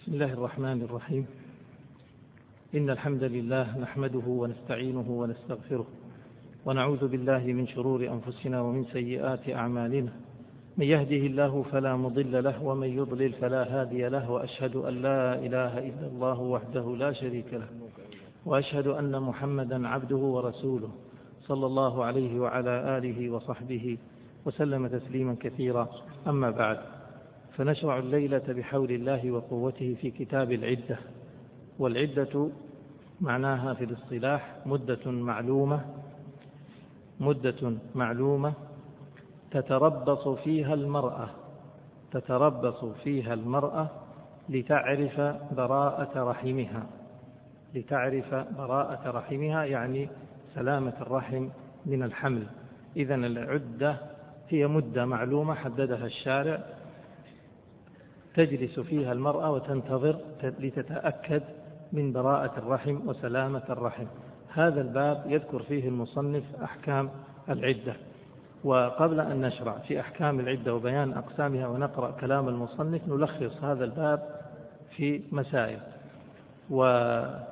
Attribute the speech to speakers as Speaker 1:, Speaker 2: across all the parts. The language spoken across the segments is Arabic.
Speaker 1: بسم الله الرحمن الرحيم. إن الحمد لله نحمده ونستعينه ونستغفره ونعوذ بالله من شرور أنفسنا ومن سيئات أعمالنا. من يهده الله فلا مضل له ومن يضلل فلا هادي له، وأشهد أن لا إله إلا الله وحده لا شريك له، وأشهد أن محمدا عبده ورسوله صلى الله عليه وعلى آله وصحبه وسلم تسليما كثيرا. أما بعد، فنشرع الليلة بحول الله وقوته في كتاب العدة. والعدة معناها في الاصطلاح مدة معلومة تتربص فيها المرأة لتعرف براءة رحمها، يعني سلامة الرحم من الحمل. إذن العدة هي مدة معلومة حددها الشارع تجلس فيها المرأة وتنتظر لتتأكد من براءة الرحم وسلامة الرحم. هذا الباب يذكر فيه المصنف أحكام العدة. وقبل أن نشرع في أحكام العدة وبيان أقسامها ونقرأ كلام المصنف، نلخص هذا الباب في مسائل. ومسائل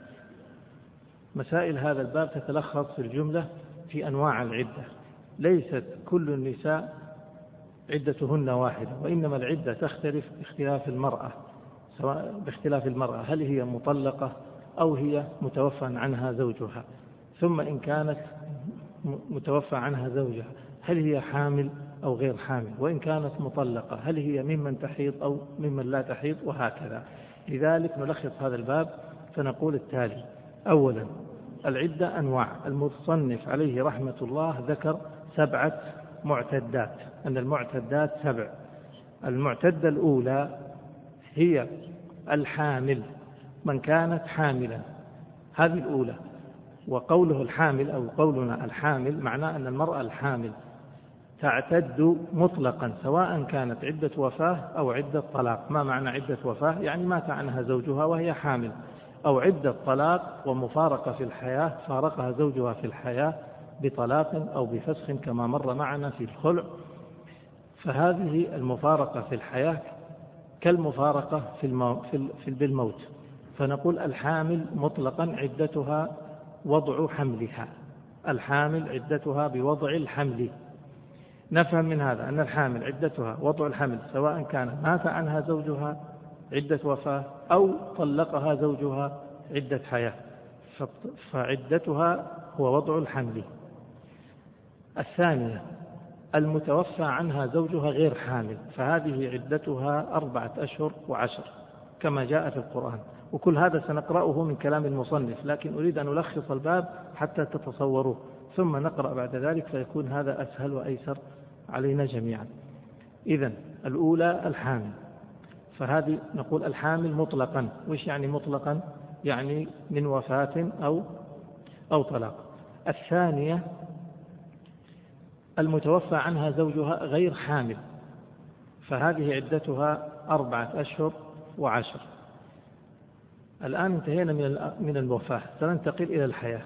Speaker 1: هذا الباب تتلخص في الجملة في أنواع العدة. ليست كل النساء عدتهن واحدة، وإنما العدة تختلف باختلاف المرأة، هل هي مطلقة أو هي متوفى عنها زوجها. ثم إن كانت متوفى عنها زوجها، هل هي حامل أو غير حامل. وإن كانت مطلقة، هل هي ممن تحيض أو ممن لا تحيض، وهكذا. لذلك نلخص هذا الباب فنقول التالي: أولا، العدة أنواع. المصنف عليه رحمة الله ذكر 7 معتدات، أن المعتدات 7. المعتدة الأولى هي الحامل، من كانت حاملا، هذه الأولى. وقوله الحامل أو قولنا الحامل معناه أن المرأة الحامل تعتد مطلقا، سواء كانت عدة وفاة أو عدة طلاق. ما معنى عدة وفاة؟ يعني مات عنها زوجها وهي حامل، أو عدة طلاق ومفارقة في الحياة، فارقها زوجها في الحياة بطلاق أو بفسخ كما مر معنا في الخلع. فهذه المفارقة في الحياة كالمفارقة بالموت. فنقول الحامل مطلقا عدتها وضع حملها، الحامل عدتها بوضع الحمل. نفهم من هذا أن الحامل عدتها وضع الحمل، سواء كان مات عنها زوجها عدة وفاة أو طلقها زوجها عدة حياة، فعدتها هو وضع الحمل. الثانية، المتوفى عنها زوجها غير حامل، فهذه عدتها 4 أشهر و10 كما جاء في القرآن. وكل هذا سنقرأه من كلام المصنف، لكن أريد أن ألخص الباب حتى تتصوروه، ثم نقرأ بعد ذلك فيكون هذا أسهل وأيسر علينا جميعا. إذن الأولى الحامل، فهذه نقول الحامل مطلقا. وش يعني مطلقا؟ يعني من وفاة أو طلاق. الثانية المتوفى عنها زوجها غير حامل، فهذه عدتها 4 أشهر و10. الآن انتهينا من الوفاة، سننتقل إلى الحياة.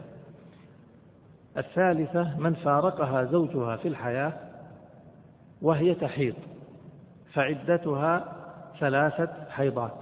Speaker 1: الثالثة من فارقها زوجها في الحياة وهي تحيض، فعدتها 3 حيضات.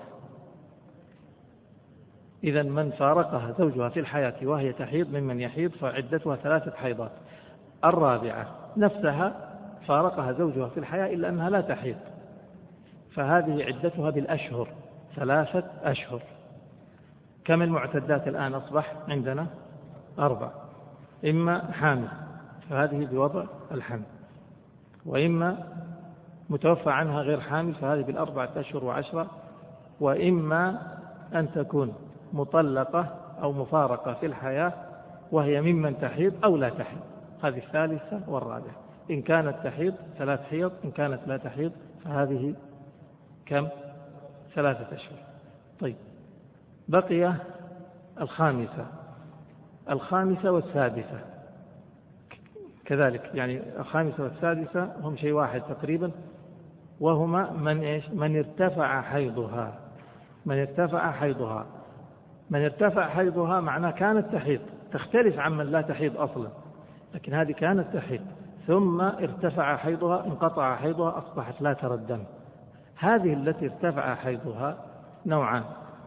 Speaker 1: إذا من فارقها زوجها في الحياة وهي تحيض ممن يحيض فعدتها 3 حيضات. الرابعة نفسها فارقها زوجها في الحياة إلا أنها لا تحيض، فهذه عدتها بالأشهر 3 أشهر. كم المعتدات الآن أصبح عندنا؟ 4. إما حامل فهذه بوضع الحمل، وإما متوفى عنها غير حامل فهذه بال4 أشهر و10، وإما أن تكون مطلقة أو مفارقة في الحياة وهي ممن تحيض أو لا تحيض، هذه الثالثة والرابعة. إن كانت تحيض 3 حيض، إن كانت لا تحيض فهذه كم؟ 3 أشهر. طيب، بقي الخامسة والسادسة كذلك، يعني الخامسة والسادسة هم شيء واحد تقريبا، وهما من ارتفع حيضها معناه كانت تحيض، تختلف عن من لا تحيض أصلا، لكن هذه كانت تحيض ثم ارتفع حيضها، انقطع حيضها، أصبحت لا ترى الدم. هذه التي ارتفع حيضها نوعان: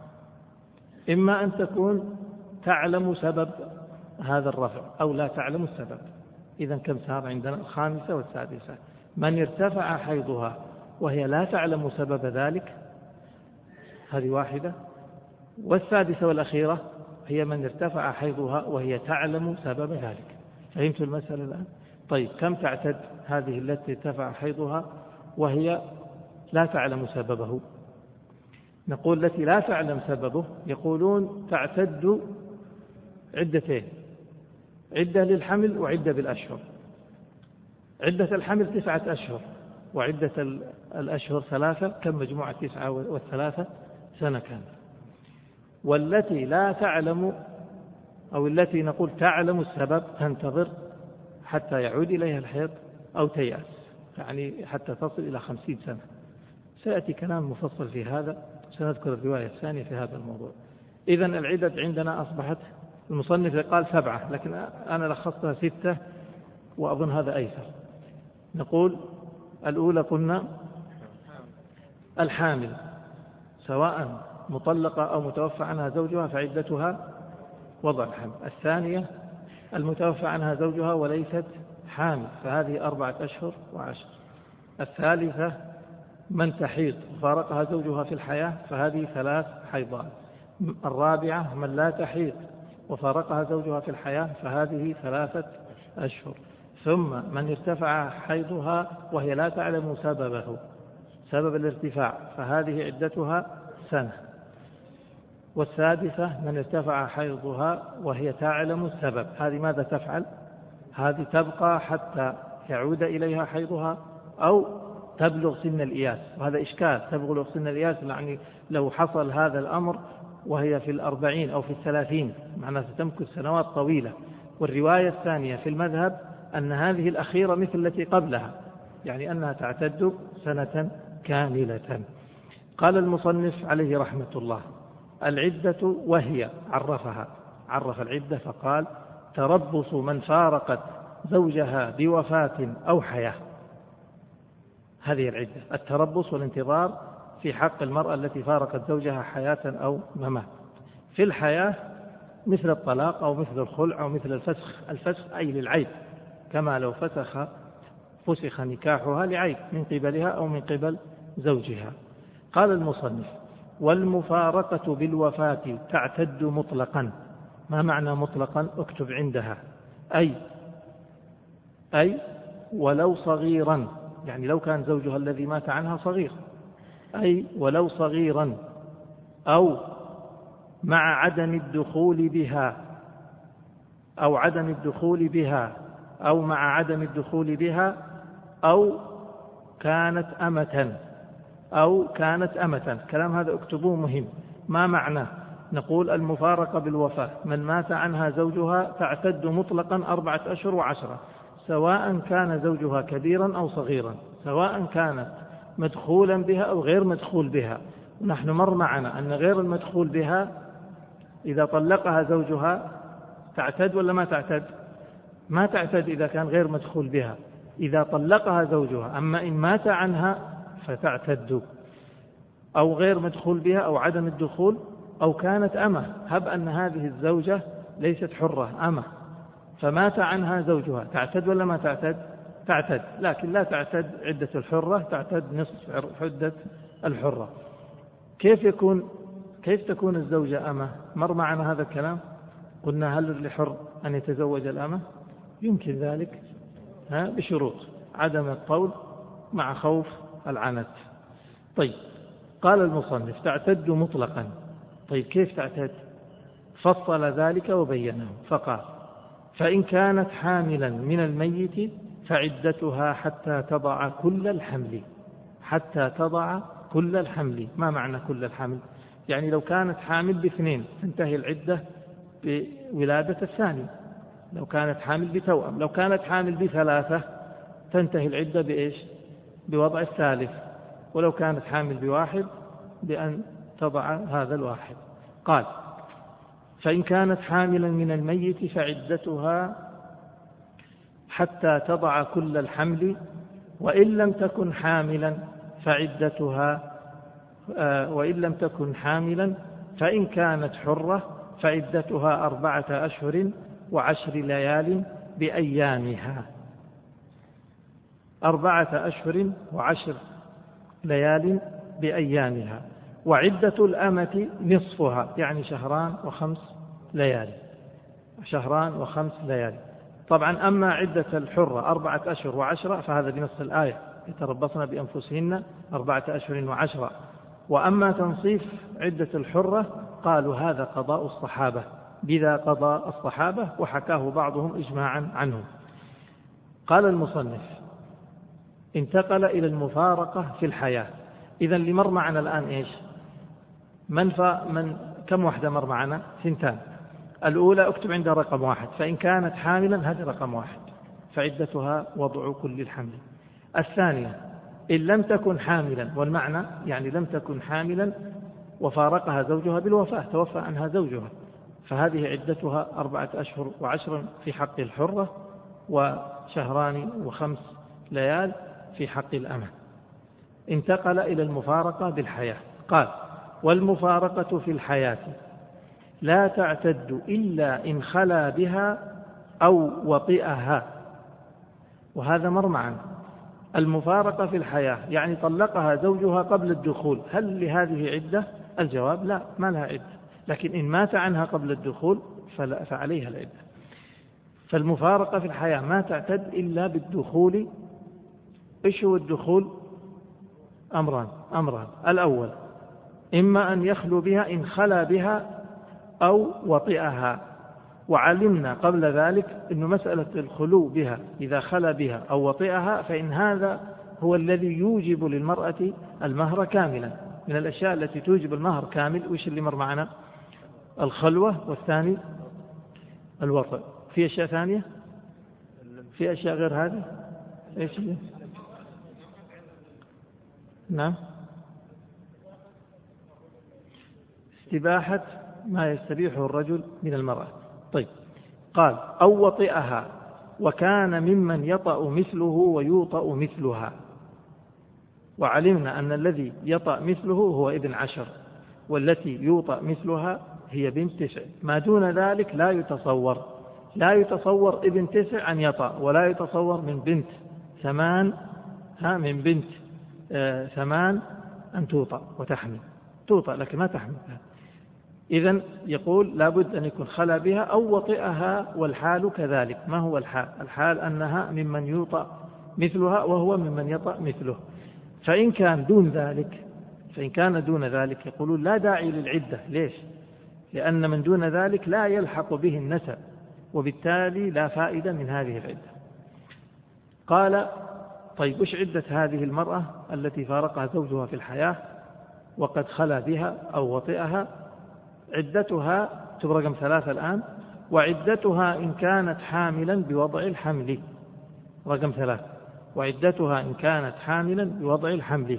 Speaker 1: إما أن تكون تعلم سبب هذا الرفع أو لا تعلم السبب. إذن كم صار عندنا؟ الخامسة والسادسة. من ارتفع حيضها وهي لا تعلم سبب ذلك، هذه واحدة. والسادسة والأخيرة هي من ارتفع حيضها وهي تعلم سبب ذلك. فهمت المسألة الآن؟ طيب، كم تعتد هذه التي ارتفع حيضها وهي لا تعلم سببه؟ نقول التي لا تعلم سببه يقولون تعتد عدتين: عدة للحمل وعدة بالأشهر. عدة الحمل 9 أشهر، وعدة الأشهر 3. كم مجموعة 9 والثلاثة؟ سنة كاملة. والتي لا تعلم أو التي نقول تعلم السبب تنتظر حتى يعود إليها الحيض أو تيأس، يعني حتى تصل إلى 50 سنة. سيأتي كلام مفصل في هذا، سنذكر الرواية الثانية في هذا الموضوع. إذن العدد عندنا أصبحت، المصنف قال 7 لكن أنا لخصتها 6 وأظن هذا أيسر. نقول الأولى قلنا الحامل سواء مطلقة أو متوفى عنها زوجها فعدتها وضع الحمل. الثانية المتوفى عنها زوجها وليست حامل فهذه 4 أشهر و10. الثالثة من تحيض وفارقها زوجها في الحياة فهذه 3 حيضات. الرابعة من لا تحيض وفارقها زوجها في الحياة فهذه 3 أشهر. ثم من ارتفع حيضها وهي لا تعلم سببه، سبب الارتفاع، فهذه عدتها سنة. والسادسة من ارتفع حيضها وهي تعلم السبب، هذه ماذا تفعل؟ هذه تبقى حتى يعود إليها حيضها أو تبلغ سن الإياس. وهذا إشكال، تبلغ سن الإياس يعني لو حصل هذا الأمر وهي في 40 أو في 30 معناها ستمكث سنوات طويلة. والرواية الثانية في المذهب أن هذه الأخيرة مثل التي قبلها، يعني أنها تعتد سنة كاملة. قال المصنف عليه رحمة الله: العدة وهي عرف العدة فقال: تربص من فارقت زوجها بوفاة أو حياة. هذه العدة، التربص والانتظار في حق المرأة التي فارقت زوجها حياة أو ممات. في الحياة مثل الطلاق أو مثل الخلع أو مثل الفسخ أي للعيب، كما لو فسخ نكاحها لعيب من قبلها أو من قبل زوجها. قال المصنف: والمفارقة بالوفاة تعتد مطلقا. ما معنى مطلقا؟ اكتب عندها: أي ولو صغيرا، يعني لو كان زوجها الذي مات عنها صغير، أي ولو صغيرا، أو مع عدم الدخول بها، أو عدم الدخول بها، أو مع عدم الدخول بها، أو كانت أمة. كلام هذا اكتبوه مهم. ما معنى؟ نقول المفارقة بالوفاة من مات عنها زوجها تعتد مطلقا 4 أشهر و10، سواء كان زوجها كبيرا أو صغيرا، سواء كانت مدخولا بها أو غير مدخول بها. نحن مر معنا أن غير المدخول بها إذا طلقها زوجها تعتد ولا ما تعتد؟ ما تعتد إذا كان غير مدخول بها، إذا طلقها زوجها. أما إن مات عنها فتعتد، أو غير مدخول بها أو عدم الدخول، أو كانت أمة. هب أن هذه الزوجة ليست حرة، أمة، فمات عنها زوجها، تعتد ولا ما تعتد؟ تعتد، لكن لا تعتد عدة الحرة، تعتد نصف عدة الحرة. كيف تكون الزوجة أمة؟ مر معنا هذا الكلام، قلنا هل لحر أن يتزوج الأمة؟ يمكن ذلك بشروط: عدم الطول مع خوف العنت. طيب، قال المصنف: تعتد مطلقا. طيب، كيف تعتد؟ فصل ذلك وبينه فقال: فإن كانت حاملا من الميت فعدتها حتى تضع كل الحمل. حتى تضع كل الحمل. ما معنى كل الحمل؟ يعني لو كانت حامل ب2 تنتهي العدة بولادة الثاني، لو كانت حامل بتوأم. لو كانت حامل ب3 تنتهي العدة بإيش؟ بوضع الثالث. ولو كانت حامل ب1 بأن تضع هذا الواحد. قال: فإن كانت حاملا من الميت فعدتها حتى تضع كل الحمل، وإن لم تكن حاملا فعدتها وإن لم تكن حاملا فإن كانت حرة فعدتها 4 أشهر و10 ليال بأيامها. 4 أشهر و10 ليال بأيامها. وعدة الأمة نصفها، يعني 2 و5 ليالي. 2 و5 ليالي. طبعا أما عدة الحرة 4 أشهر و10 فهذا بنص الآية يتربصن بأنفسهن 4 أشهر و10. وأما تنصيف عدة الحرة قالوا هذا قضاء الصحابة، بذا قضى الصحابة، وحكاه بعضهم إجماعا عنهم. قال المصنف: انتقل إلى المفارقة في الحياة. إذن اللي مر معنا الآن إيش؟ كم واحدة مر معنا؟ 2. الأولى اكتب عندها رقم 1، فإن كانت حاملا هذه رقم 1 فعدتها وضع كل الحمل. الثانية إن لم تكن حاملا، والمعنى يعني لم تكن حاملا وفارقها زوجها بالوفاة، توفى عنها زوجها، فهذه عدتها 4 أشهر و10 في حق الحرة، و2 و5 ليال في حق الأمة. انتقل إلى المفارقة بالحياة. قال: والمفارقة في الحياة لا تعتد إلا إن خلا بها أو وطئها. وهذا مر معنا. المفارقة في الحياة يعني طلقها زوجها قبل الدخول، هل لهذه عدة؟ الجواب لا، ما لها عدة، لكن إن مات عنها قبل الدخول فعليها العدة. فالمفارقة في الحياة ما تعتد إلا بالدخول. إيش هو الدخول؟ أمران. الأول إما أن يخلو بها إن خلا بها أو وطئها، وعلمنا قبل ذلك أن مسألة الخلو بها إذا خلا بها أو وطئها فإن هذا هو الذي يوجب للمرأة المهر كاملا. من الأشياء التي توجب المهر كامل وإيش اللي مر معنا؟ الخلوة، والثاني الوطئ. في أشياء ثانية؟ في أشياء غير هذه؟ إيش هي؟ نعم، استباحة ما يستبيحه الرجل من المرأة. طيب، قال: أو وطئها وكان ممن يطأ مثله ويوطأ مثلها. وعلمنا أن الذي يطأ مثله هو ابن 10، والتي يوطأ مثلها هي بنت 9. ما دون ذلك لا يتصور ابن 9 أن يطأ، ولا يتصور من بنت 8 أن توطأ وتحمل. توطأ لكن ما تحمل. إذن يقول لابد أن يكون خلا بها أو وطئها، والحال كذلك. ما هو الحال؟ الحال أنها ممن يوطأ مثلها وهو ممن يطأ مثله. فإن كان دون ذلك يقولون لا داعي للعدة. ليش؟ لأن من دون ذلك لا يلحق به النسب، وبالتالي لا فائدة من هذه العدة. قال: طيب، وش عدة هذه المرأة التي فارقها زوجها في الحياة وقد خلا بها أو وطئها؟ عدتها رقم 3 الآن: وعدتها إن كانت حاملا بوضع الحمل. رقم 3: وعدتها إن كانت حاملا بوضع الحمل.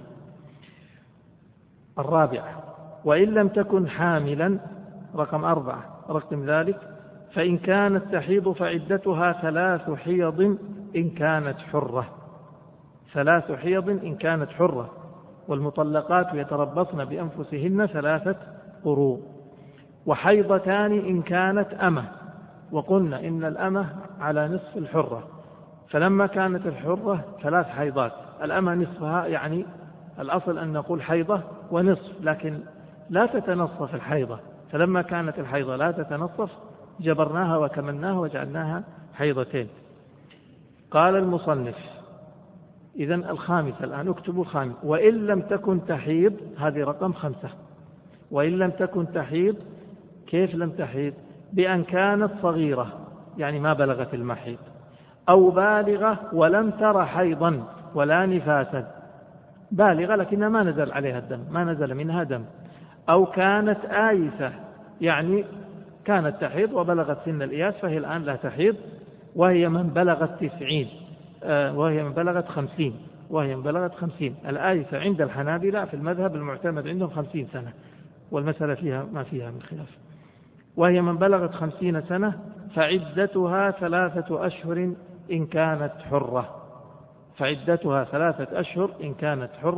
Speaker 1: الرابع: وإن لم تكن حاملا. رقم 4: رقم ذلك: فإن كانت تحيض فعدتها 3 حيض إن كانت حرة. 3 حيض إن كانت حرة، والمطلقات يتربصن بأنفسهن 3 قروء. وحيضتان إن كانت أمة، وقلنا إن الأمة على نصف الحرة، فلما كانت الحرة 3 حيضات، الأمة نصفها، يعني الأصل أن نقول حيضة ونصف، لكن لا تتنصف الحيضة، فلما كانت الحيضة لا تتنصف جبرناها وكملناها وجعلناها حيضتين. قال المصنف: إذن الخامس الآن اكتبوا الخامس: وإن لم تكن تحيض. هذه رقم 5. وإن لم تكن تحيض. كيف لم تحيض؟ بأن كانت صغيرة، يعني ما بلغت المحيض، أو بالغة ولم تر حيضا ولا نفاسا. بالغة لكنها ما نزل عليها الدم، ما نزل منها دم. أو كانت آيسة، يعني كانت تحيض وبلغت سن الإياس فهي الآن لا تحيض، وهي من بلغت 90، وهي من بلغت 50، وهي من بلغت 50. الآيسة عند الحنابلة في المذهب المعتمد عندهم 50 سنة، والمسألة فيها ما فيها من خلاف. وهي من بلغت 50 سنة فعدتها 3 أشهر إن كانت حرة. فعدتها 3 أشهر إن كانت حرة،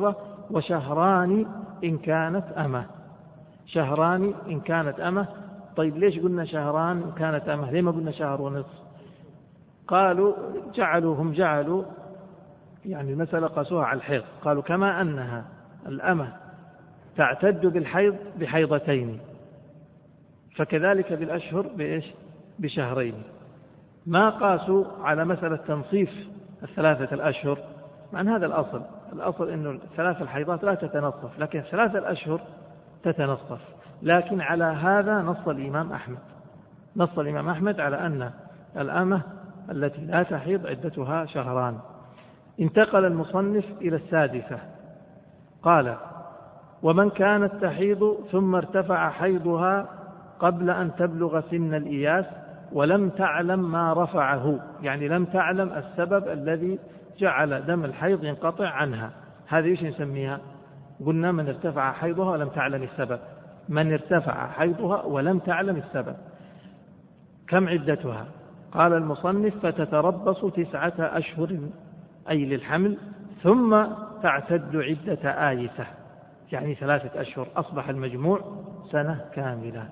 Speaker 1: وشهران إن كانت أمة. شهران إن كانت أمة. طيب ليش قلنا شهران إن كانت أمة؟ ليه ما قلنا شهر ونصف؟ قالوا جعلوا يعني المسألة قاسوها على الحيض، قالوا كما أنها الأمة تعتد بالحيض بحيضتين فكذلك بالأشهر بشهرين. ما قاسوا على مسألة تنصيف الثلاثة الأشهر، مع أن هذا الأصل أنه ثلاث الحيضات لا تتنصف، لكن ثلاثة الأشهر تتنصف. لكن على هذا نص الإمام أحمد على أن الأمة التي لا تحيض عدتها شهران. انتقل المصنف إلى السادسة، قال: ومن كانت تحيض ثم ارتفع حيضها قبل أن تبلغ سن الإياس ولم تعلم ما رفعه، يعني لم تعلم السبب الذي جعل دم الحيض ينقطع عنها. هذه ايش نسميها؟ قلنا من ارتفع حيضها ولم تعلم السبب. من ارتفع حيضها ولم تعلم السبب كم عدتها؟ قال المصنف: فتتربص 9 أشهر أي للحمل، ثم تعتد عدة آيسة، يعني 3 أشهر، أصبح المجموع سنة كاملة.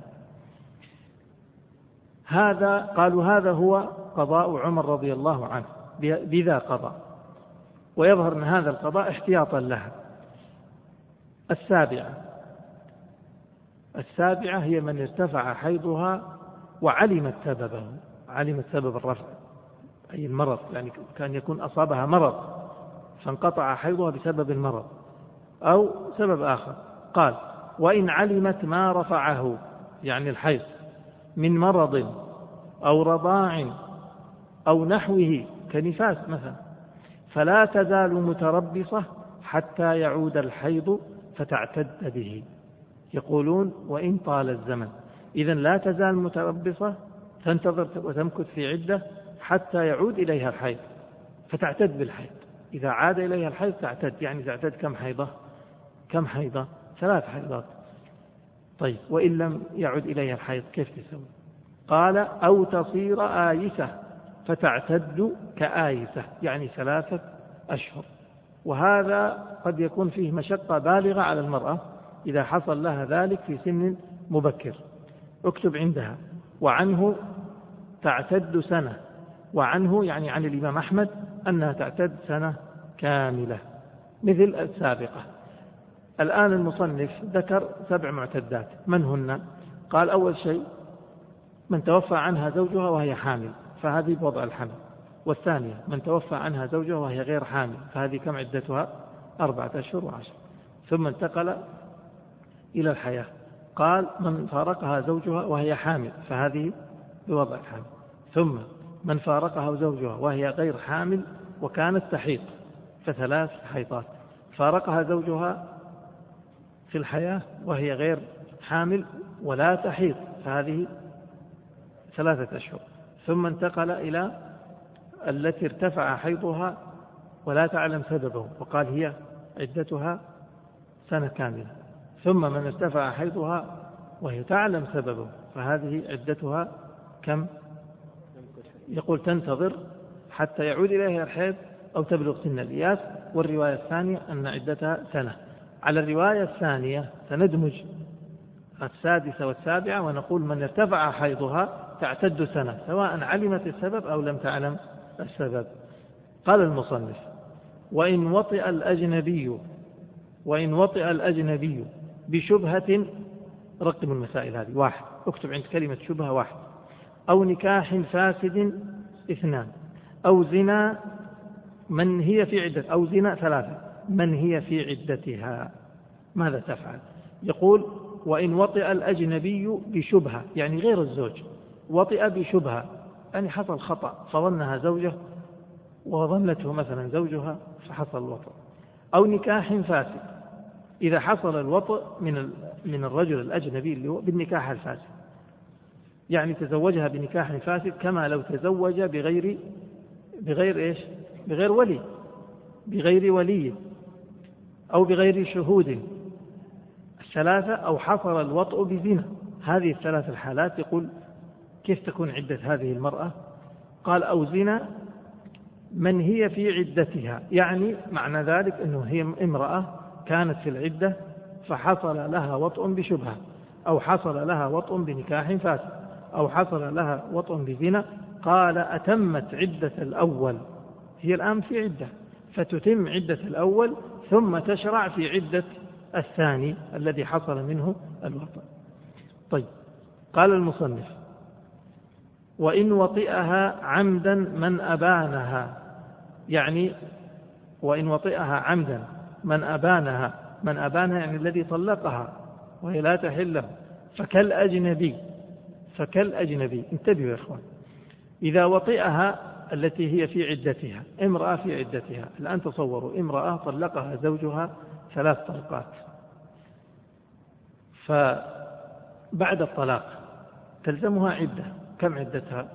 Speaker 1: قالوا هذا هو قضاء عمر رضي الله عنه، بذا قضى، ويظهر أن هذا القضاء احتياطا لها. السابعة هي من ارتفع حيضها وعلمت سببه، علمت سبب الرفع أي المرض، يعني كان يكون أصابها مرض فانقطع حيضها بسبب المرض أو سبب آخر. قال: وإن علمت ما رفعه، يعني الحيض، من مرض أو رضاع أو نحوه كنفاس مثلا، فلا تزال متربصة حتى يعود الحيض فتعتد به. يقولون: وإن طال الزمن، إذن لا تزال متربصة، تنتظر وتمكث في عدة حتى يعود إليها الحيض فتعتد بالحيض. إذا عاد إليها الحيض تعتد، يعني تعتد كم حيضة؟ 3 حيضات. طيب وإن لم يعد إليها الحيض كيف تسوي؟ قال: أو تصير آيسة فتعتد كآيسة، يعني 3 أشهر. وهذا قد يكون فيه مشقة بالغة على المرأة إذا حصل لها ذلك في سن مبكر. اكتب عندها: وعنه تعتد سنة، وعنه يعني عن الإمام أحمد أنها تعتد سنة كاملة مثل السابقة. الآن المصنف ذكر 7 معتدات، من هن؟ قال: أول شيء من توفى عنها زوجها وهي حامل، فهذه بوضع الحمل. والثانية من توفى عنها زوجها وهي غير حامل، فهذه كم عدتها؟ 4 أشهر و10. ثم انتقل إلى الحياة، قال: من فارقها زوجها وهي حامل، فهذه بوضع الحمل. ثم من فارقها زوجها وهي غير حامل وكانت تحيض، ف3 حيضات. فارقها زوجها في الحياة وهي غير حامل ولا تحيض، فهذه 3 أشهر. ثم انتقل إلى التي ارتفع حيضها ولا تعلم سببه، وقال هي عدتها سنة كاملة. ثم من ارتفع حيضها وهي تعلم سببه، فهذه عدتها كم؟ يقول تنتظر حتى يعود إليها الحيض أو تبلغ سن الإياس. والرواية الثانية أن عدتها سنة. على الرواية الثانية سندمج 6 و7 ونقول من ارتفع حيضها تعتد سنة، سواء علمت السبب أو لم تعلم السبب. قال المصنف: وإن وطئ الأجنبي بشبهة، رقم المسائل هذه: 1، اكتب عند كلمة شبهة 1، أو نكاح فاسد 2، أو زنا من هي في عدة، أو زنا 3 من هي في عدتها، ماذا تفعل؟ يقول: وإن وطئ الأجنبي بشبهة، يعني غير الزوج، وطئ بشبهة يعني حصل خطأ فظنها زوجه وظنته مثلا زوجها فحصل الوطئ. أو نكاح فاسد، إذا حصل الوطئ من الرجل الأجنبي اللي هو بالنكاح الفاسد، يعني تزوجها بنكاح فاسد كما لو تزوج بغير إيش؟ بغير ولي، بغير ولي أو بغير شهود. 3 أو حصل الوطئ بزنا. هذه ال3 الحالات يقول كيف تكون عدة هذه المرأة؟ قال: أو زنا من هي في عدتها، يعني معنى ذلك أنه هي امرأة كانت في العدة فحصل لها وطء بشبهة، أو حصل لها وطء بنكاح فاسد، أو حصل لها وطء بزنا، قال أتمت عدة الأول، هي الآن في عدة، فتتم عدة الأول ثم تشرع في عدة الثاني الذي حصل منه الوطء. طيب، قال المصنف: وإن وطئها عمدا من أبانها، يعني وإن وطئها عمدا من أبانها، من أبانها يعني الذي طلقها وهي لا تحل له، فكالأجنبي. انتبهوا يا إخوان، إذا وطئها التي هي في عدتها، امرأة في عدتها، الآن تصوروا امرأة طلقها زوجها 3 طلقات، فبعد الطلاق تلزمها عدة. كم عدتها؟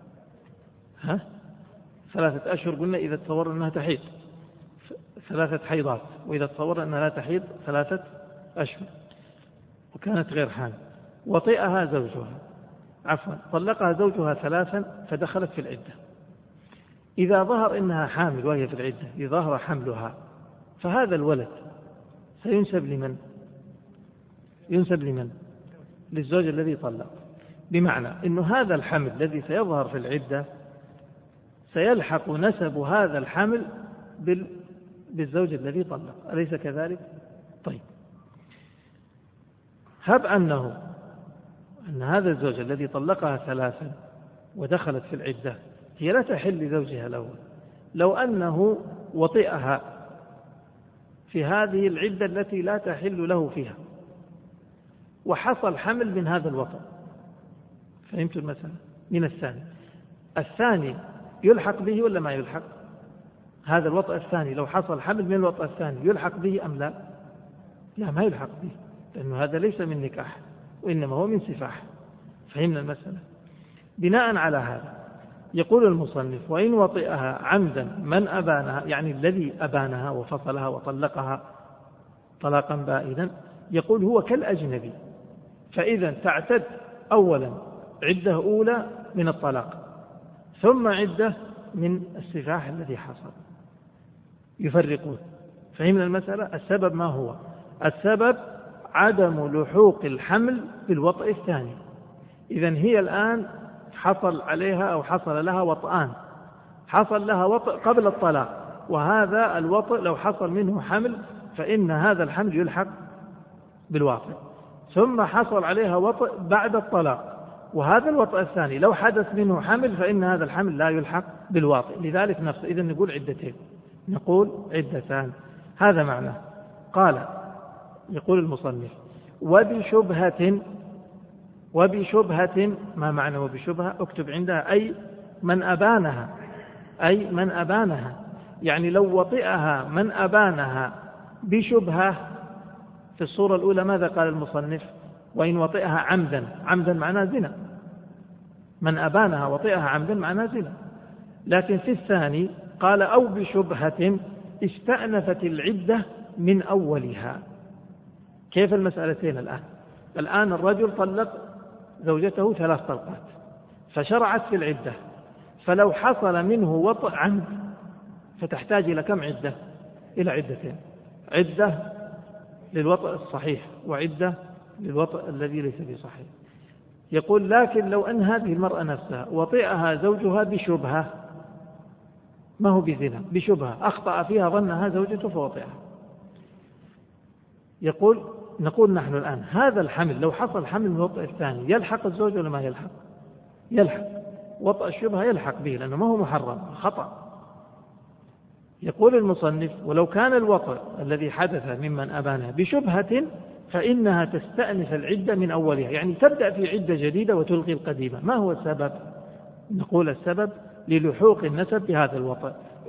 Speaker 1: 3 أشهر قلنا إذا تصور أنها تحيض، 3 حيضات، وإذا تصور أنها لا تحيض 3 أشهر وكانت غير حامل. وطئها زوجها، طلقها زوجها 3 فدخلت في العدة. إذا ظهر إنها حامل وهي في العدة، إذا ظهر حملها، فهذا الولد سينسب لمن؟ ينسب لمن؟ للزوج الذي طلق، بمعنى أن هذا الحمل الذي سيظهر في العدة سيلحق نسب هذا الحمل بالزوج الذي طلق، أليس كذلك؟ طيب، هب أن هذا الزوج الذي طلقها 3 ودخلت في العدة هي لا تحل لزوجها الأول، لو أنه وطئها في هذه العدة التي لا تحل له فيها وحصل حمل من هذا الوطء، فهمت المسألة؟ من الثاني يلحق به ولا ما يلحق؟ هذا الوطء الثاني لو حصل حمل من الوطء الثاني يلحق به أم لا؟ لا، ما يلحق به، لأنه هذا ليس من نكاح وإنما هو من سفاح. فهمنا المسألة؟ بناء على هذا يقول المصنف: وإن وطئها عمدا من أبانها، يعني الذي أبانها وفصلها وطلقها طلاقا بائنا، يقول هو كالأجنبي، فإذا تعتد أولا عدة أولى من الطلاق ثم عدة من السفاح الذي حصل، يفرقون. فهمنا المسألة؟ السبب ما هو؟ السبب عدم لحوق الحمل بالوطء الثاني. إذن هي الآن حصل عليها أو حصل لها وطئان، حصل لها وطئ قبل الطلاق، وهذا الوطئ لو حصل منه حمل فإن هذا الحمل يلحق بالواطئ، ثم حصل عليها وطئ بعد الطلاق، وهذا الوطئ الثاني لو حدث منه حمل فإن هذا الحمل لا يلحق بالواطئ، لذلك نفسه. إذن نقول عدتين، نقول عدتان، هذا معناه. قال يقول المصنف: وبشبهة، ما معنى وبشبهة؟ اكتب عندها أي من أبانها، يعني لو وطئها من أبانها بشبهة. في الصورة الأولى ماذا قال المصنف؟ وإن وطئها عمدا معناه زنا، من أبانها وطئها عمدا معناه زنا. لكن في الثاني قال أو بشبهة استأنفت العدة من أولها. كيف المسألتين الآن الرجل طلق زوجته 3 طلقات فشرعت في العدة، فلو حصل منه وطئ عمد فتحتاج إلى كم عدة؟ إلى عدتين، عدة للوطئ الصحيح وعدة للوطئ الذي ليس بصحيح. يقول: لكن لو أن هذه المرأة نفسها وطئها زوجها بشبهة، ما هو بزنا، بشبهة أخطأ فيها ظنها زوجته فوطئها، نقول نحن الآن هذا الحمل لو حصل حمل من الوطئ الثاني يلحق الزوج ولا ما يلحق؟ يلحق. وطئ الشبهة يلحق به لأنه ما هو محرم، خطأ. يقول المصنف: ولو كان الوطئ الذي حدث ممن أبانها بشبهة فإنها تستأنف العدة من أولها، يعني تبدأ في عدة جديدة وتلغي القديمة. ما هو السبب؟ نقول السبب للحوق النسب بهذا الوطئ.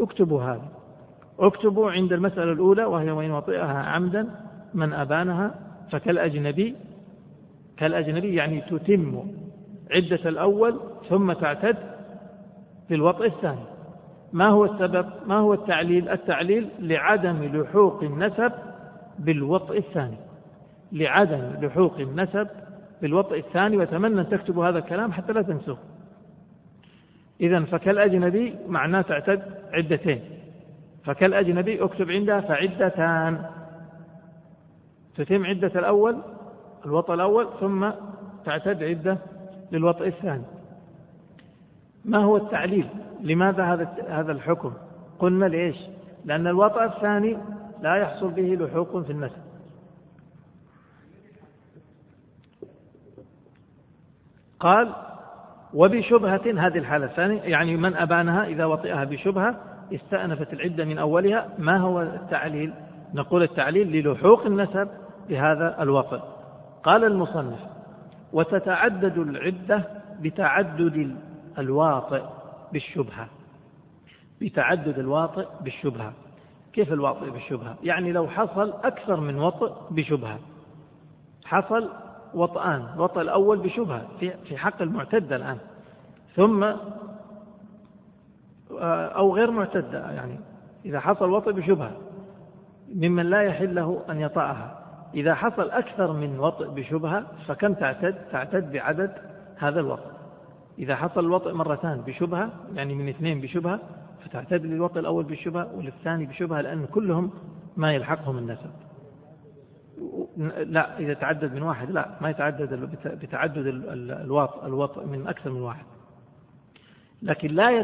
Speaker 1: اكتبوا عند المسألة الأولى وهي وإن وطئها عمدا من أبانها فكالأجنبي، يعني تتم عدة الأول ثم تعتد للوطئ الثاني. ما هو السبب؟ ما هو التعليل؟ التعليل لعدم لحوق النسب بالوطئ الثاني، لعدم لحوق النسب بالوطئ الثاني. وأتمنى أن تكتبوا هذا الكلام حتى لا تنسوه. إذن فكالأجنبي معناه تعتد عدتين، فكالأجنبي اكتب عندها فعدتان. تتم عدة الأول الوطء الأول ثم تعتد عدة للوطء الثاني. ما هو التعليل؟ لماذا هذا الحكم؟ قلنا ليش؟ لأن الوطء الثاني لا يحصل به لحوق في النسب. قال وبشبهة، هذه الحالة الثانية، يعني من أبانها إذا وطئها بشبهة استأنفت العدة من أولها. ما هو التعليل؟ نقول التعليل للحوق النسب بهذا الوطئ. قال المصنف وتتعدد العدة بتعدد الواطئ بالشبهة. بتعدد الواطئ بالشبهة. كيف الواطئ بالشبهة؟ يعني لو حصل أكثر من وطئ بشبهة، حصل وطئان، الوطئ الأول بشبهة في حق المعتدة الآن، ثم أو غير معتدة، يعني إذا حصل وطئ بشبهة ممن لا يحل له أن يطأها، إذا حصل أكثر من وطئ بشبهة فكم تعتد بعدد هذا الوطئ. إذا حصل الوطئ مرتان بشبهة، يعني من 2 بشبهة، فتعتد للوطئ الأول بالشبهة وللثاني بشبهة، لأن كلهم ما يلحقهم النسب. لا، إذا تعدد من واحد لا، ما يتعدد بتعدد الوطئ من أكثر من واحد. لكن لا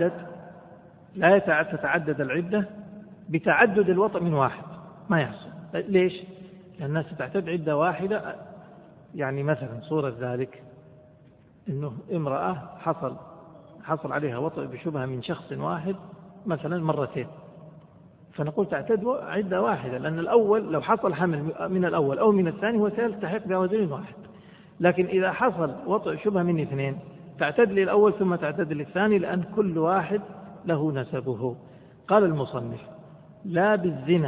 Speaker 1: تتعدد العدة بتعدد الوطئ من واحد، ما يحصل. ليش؟ لأن الناس تعتد عدة واحدة. يعني مثلا صورة ذلك إنه امرأة حصل عليها وطئ بشبهة من شخص واحد مثلا مرتين، فنقول تعتد عدة واحدة، لأن الأول لو حصل حمل من الأول أو من الثاني هو سيلتحق برجل واحد. لكن إذا حصل وطئ شبهة من 2 تعتد للأول ثم تعتد للثاني، لأن كل واحد له نسبه. قال المصنف لا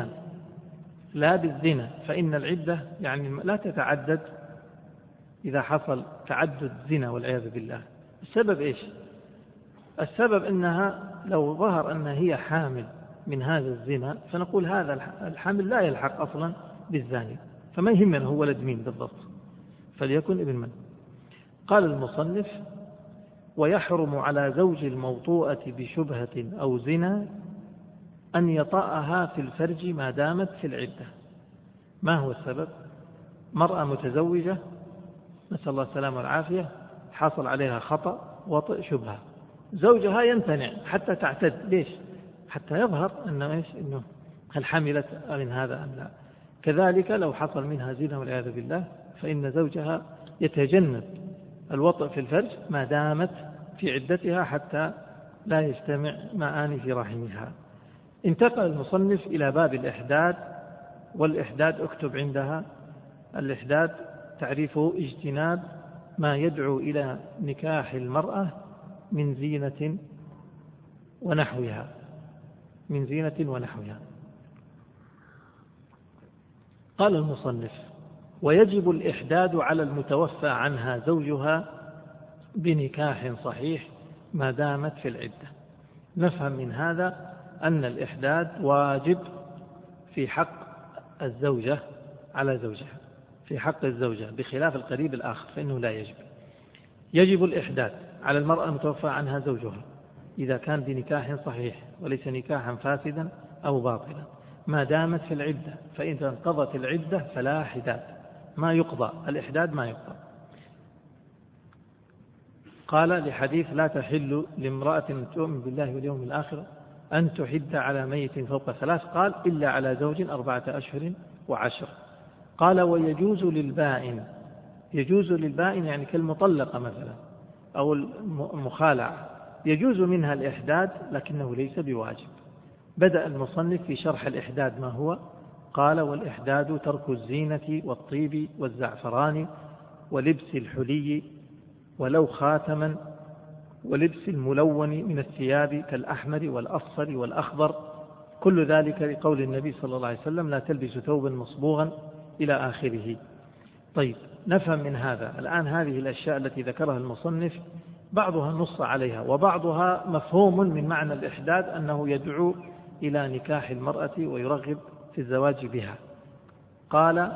Speaker 1: بالزنا فإن العدة يعني لا تتعدد إذا حصل تعدد زنا والعياذ بالله. السبب إيش؟ السبب أنها لو ظهر أنها هي حامل من هذا الزنا فنقول هذا الحامل لا يلحق أصلا بالزاني، فما يهمنا هو ولد مين بالضبط، فليكن ابن من. قال المصنف ويحرم على زوج الموطوءة بشبهة أو زنا أن يطأها في الفرج ما دامت في العدة. ما هو السبب؟ مرأة متزوجة نسأل الله السلامة والعافية، حصل عليها خطأ وطئ شبهة، زوجها يمتنع حتى تعتد. ليش؟ حتى يظهر أنه هل حملت من هذا أم لا. كذلك لو حصل منها زنا والعياذ بالله فإن زوجها يتجنب الوطئ في الفرج ما دامت في عدتها حتى لا يجتمع معان في رحمها. انتقل المصنف إلى باب الإحداد. والإحداد اكتب عندها الإحداد تعريفه اجتناب ما يدعو إلى نكاح المرأة من زينة ونحوها. قال المصنف ويجب الإحداد على المتوفى عنها زوجها بنكاح صحيح ما دامت في العدة. نفهم من هذا أن الإحداد واجب في حق الزوجة على زوجها، في حق الزوجة، بخلاف القريب الآخر فإنه لا يجب. يجب الإحداد على المرأة المتوفى عنها زوجها إذا كان بنكاح صحيح وليس نكاحا فاسدا أو باطلا ما دامت في العدة، فإذا انقضت العدة فلا حداد، ما يقضى الإحداد، ما يقضى. قال لحديث لا تحل لامرأة تؤمن بالله واليوم الآخر أن تحد على ميت فوق 3، قال إلا على زوج 4 أشهر و10. قال ويجوز للبائن، يجوز للبائن يعني كالمطلقة مثلا أو المخالعة، يجوز منها الإحداد لكنه ليس بواجب. بدأ المصنف في شرح الإحداد ما هو. قال والإحداد ترك الزينة والطيب والزعفران ولبس الحلي ولو خاتما ولبس الملون من الثياب كالأحمر والأصفر والأخضر، كل ذلك لقول النبي صلى الله عليه وسلم لا تلبس ثوبا مصبوغا إلى آخره. طيب نفهم من هذا الآن هذه الأشياء التي ذكرها المصنف بعضها نص عليها وبعضها مفهوم من معنى الإحداد أنه يدعو إلى نكاح المرأة ويرغب في الزواج بها. قال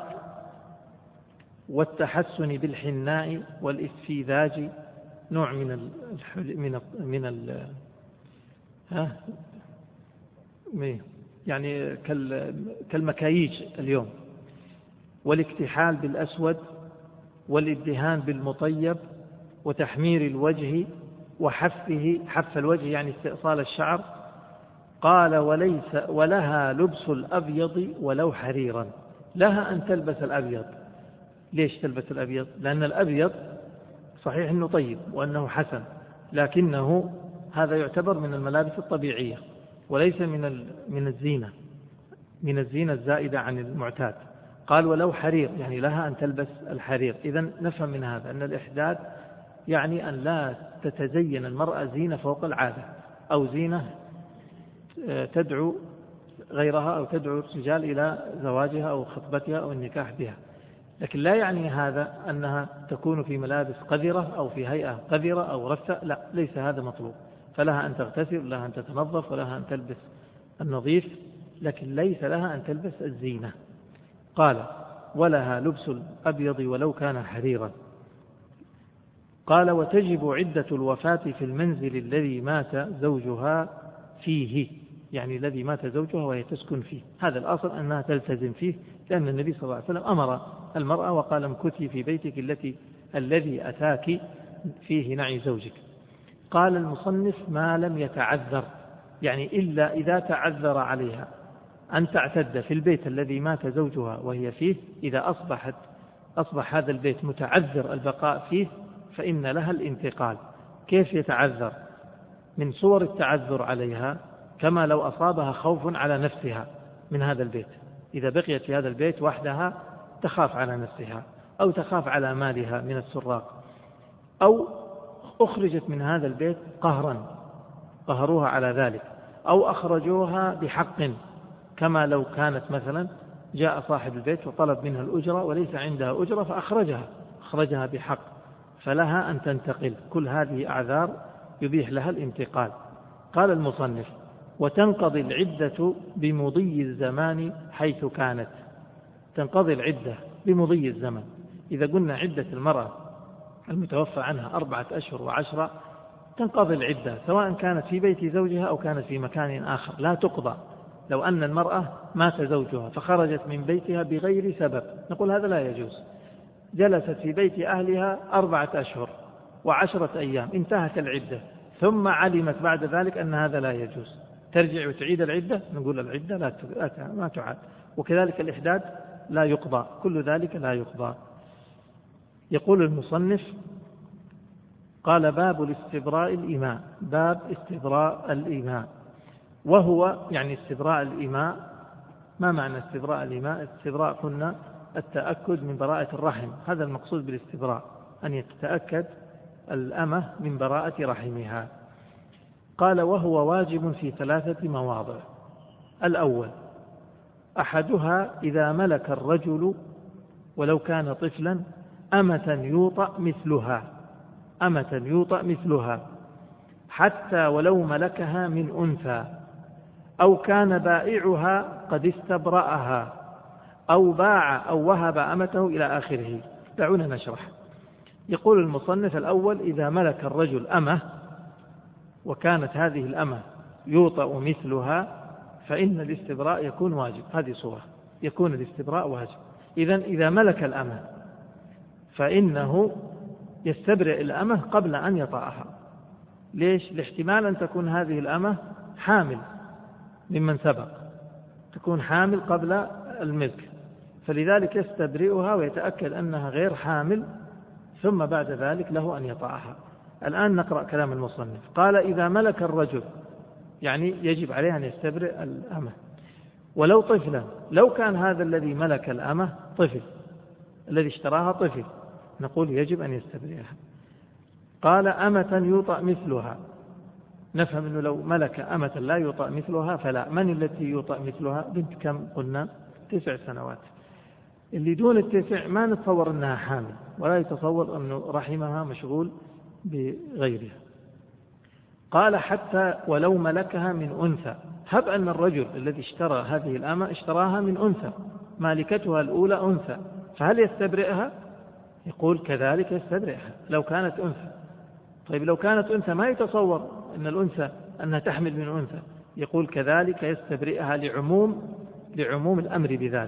Speaker 1: والتحسن بالحناء والإسفيذاج نوع يعني كالمكاييج اليوم، والاكتحال بالأسود والادهان بالمطيب وتحمير الوجه وحفه، حف الوجه يعني استئصال الشعر. قال ولها لبس الأبيض ولو حريرا، لها أن تلبس الأبيض. ليش تلبس الأبيض؟ لأن الأبيض صحيح أنه طيب وأنه حسن، لكنه هذا يعتبر من الملابس الطبيعية وليس من الزينة الزائدة عن المعتاد. قال ولو حرير، يعني لها أن تلبس الحرير. إذن نفهم من هذا أن الإحداد يعني أن لا تتزين المرأة زينة فوق العادة، أو زينة تدعو غيرها أو تدعو الرجال إلى زواجها أو خطبتها أو النكاح بها. لكن لا يعني هذا أنها تكون في ملابس قذرة أو في هيئة قذرة أو رثة، لا، ليس هذا مطلوب. فلها أن تغتسل ولها أن تتنظف ولها أن تلبس النظيف، لكن ليس لها أن تلبس الزينة. قال ولها لبس الأبيض ولو كان حريرا. قال وتجب عدة الوفاة في المنزل الذي مات زوجها فيه، يعني الذي مات زوجها وهي تسكن فيه. هذا الأصل أنها تلتزم فيه، لأن النبي صلى الله عليه وسلم أمر المرأة وقال امكثي في بيتك الذي أتاك فيه نعي زوجك. قال المصنف ما لم يتعذر، يعني إلا إذا تعذر عليها أن تعتد في البيت الذي مات زوجها وهي فيه، إذا أصبح هذا البيت متعذر البقاء فيه فإن لها الانتقال. كيف يتعذر؟ من صور التعذر عليها كما لو أصابها خوف على نفسها من هذا البيت، إذا بقيت في هذا البيت وحدها تخاف على نفسها أو تخاف على مالها من السراق، أو أخرجت من هذا البيت قهرا قهروها على ذلك، أو أخرجوها بحق، كما لو كانت مثلا جاء صاحب البيت وطلب منها الأجرة وليس عندها أجرة فأخرجها بحق، فلها أن تنتقل. كل هذه أعذار يبيح لها الانتقال. قال المصنف وتنقضي العدة بمضي الزمان حيث كانت. تنقضي العدة بمضي الزمن. إذا قلنا عدة المرأة المتوفى عنها 4 أشهر و10 تنقضي العدة، سواء كانت في بيت زوجها أو كانت في مكان آخر، لا تقضى. لو أن المرأة مات زوجها فخرجت من بيتها بغير سبب نقول هذا لا يجوز. جلست في بيت أهلها 4 أشهر و10 أيام، انتهت العدة، ثم علمت بعد ذلك أن هذا لا يجوز، ترجع وتعيد العدة؟ نقول العدة ما تعاد. وكذلك الإحداد لا يقضى، كل ذلك لا يقضى. يقول المصنف قال باب الاستبراء الإماء. باب استبراء الإماء، وهو يعني استبراء الإماء. ما معنى استبراء الإماء؟ الاستبراء قلنا التأكد من براءة الرحم، هذا المقصود بالاستبراء، أن يتأكد الأمة من براءة رحمها. قال وهو واجب في 3 مواضع. الأول أحدها إذا ملك الرجل ولو كان طفلا أمة يوطأ مثلها حتى ولو ملكها من أنثى، أو كان بائعها قد استبرأها، أو باع أو وهب أمته إلى آخره. دعونا نشرح. يقول المصنف الأول إذا ملك الرجل أمة وكانت هذه الأمة يوطأ مثلها فإن الاستبراء يكون واجب. هذه صورة يكون الاستبراء واجب. إذا ملك الأمة فإنه يستبرئ الأمة قبل أن يطأها. ليش؟ لاحتمال أن تكون هذه الأمة حامل ممن سبق، تكون حامل قبل الملك، فلذلك يستبرئها ويتأكد أنها غير حامل، ثم بعد ذلك له أن يطأها. الآن نقرأ كلام المصنف. قال إذا ملك الرجل، يعني يجب عليه أن يستبرئ الأمة. ولو طفلا، لو كان هذا الذي ملك الأمة طفل، الذي اشتراها طفل، نقول يجب أن يستبرئها. قال أمة يوطأ مثلها، نفهم أنه لو ملك أمة لا يوطأ مثلها فلا. من التي يوطأ مثلها؟ بنت كم قلنا؟ 9 سنوات. اللي دون ال9 ما نتصور أنها حامل، ولا يتصور أنه رحمها مشغول بغيرها. قال حتى ولو ملكها من أنثى. هب أن الرجل الذي اشترى هذه الأمة اشتراها من أنثى، مالكتها الأولى أنثى، فهل يستبرئها؟ يقول كذلك يستبرئها لو كانت أنثى. طيب لو كانت أنثى ما يتصور أن الأنثى أنها تحمل من أنثى، يقول كذلك يستبرئها لعموم الأمر بذلك.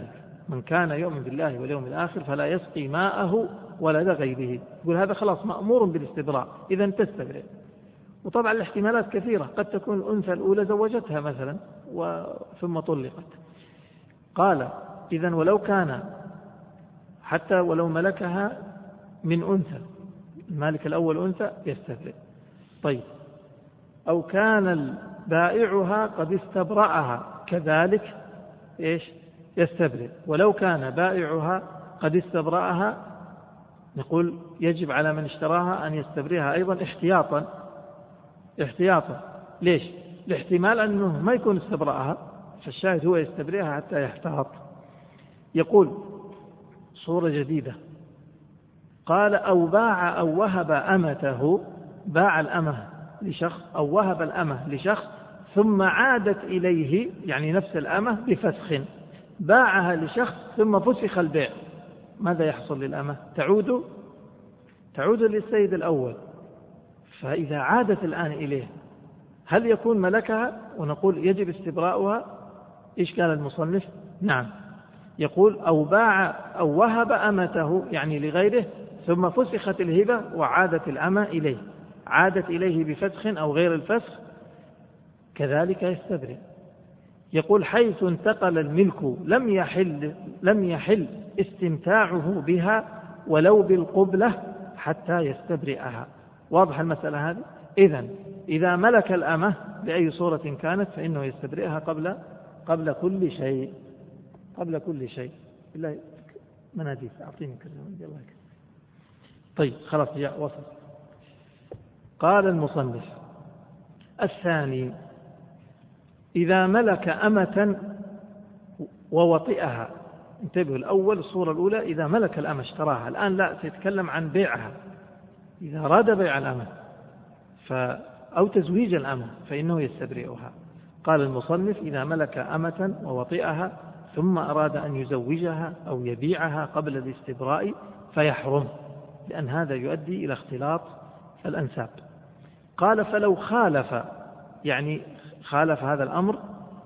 Speaker 1: من كان يؤمن بالله واليوم الآخر فلا يسقي ماءه ولد غيره. يقول هذا خلاص مأمور بالاستبراء، إذا تستبرئ. وطبعا الاحتمالات كثيرة، قد تكون الأنثى الأولى زوجتها مثلا ثم طلقت. قال إذن ولو كان حتى ولو ملكها من أنثى، المالك الأول أنثى يستبرئ. طيب أو كان بائعها قد استبرأها كذلك إيش يستبرئ. ولو كان بائعها قد استبرأها نقول يجب على من اشتراها أن يستبرئها أيضا احتياطا. ليش؟ لاحتمال أنه ما يكون استبرأها، فالشاهد هو يستبرئها حتى يحتاط. يقول صورة جديدة، قال أو باع أو وهب أمته، باع الأمة لشخص أو وهب الأمة لشخص ثم عادت إليه، يعني نفس الأمة بفسخ، باعها لشخص ثم فسخ البيع، ماذا يحصل للأمة؟ تعود للسيد الأول. فإذا عادت الآن إليه هل يكون ملكها؟ ونقول يجب استبراؤها. إيش قال المصنف؟ نعم، يقول أو باع أو وهب أمته يعني لغيره ثم فسخت الهبة وعادت الأمة إليه، عادت إليه بفسخ أو غير الفسخ، كذلك يستبرئ. يقول حيث انتقل الملك لم يحل استمتاعه بها ولو بالقبلة حتى يستبرئها. واضح المسألة هذه؟ إذا ملك الأمة بأي صورة كانت فإنه يستبرئها قبل كل شيء. بالله مناديل أعطيني كذا. طيب خلاص جاء وصل. قال المصنف الثاني إذا ملك أمة ووطئها. انتبهوا، الأول الصورة الأولى إذا ملك الأمة اشتراها، الآن لا، سيتكلم عن بيعها. إذا أراد بيع الأمة أو تزويج الأمة فإنه يستبرئها. قال المصنف إذا ملك أمة ووطئها ثم أراد أن يزوجها أو يبيعها قبل الاستبراء فيحرم، لأن هذا يؤدي إلى اختلاط الأنساب. قال فلو خالف، يعني خالف هذا الأمر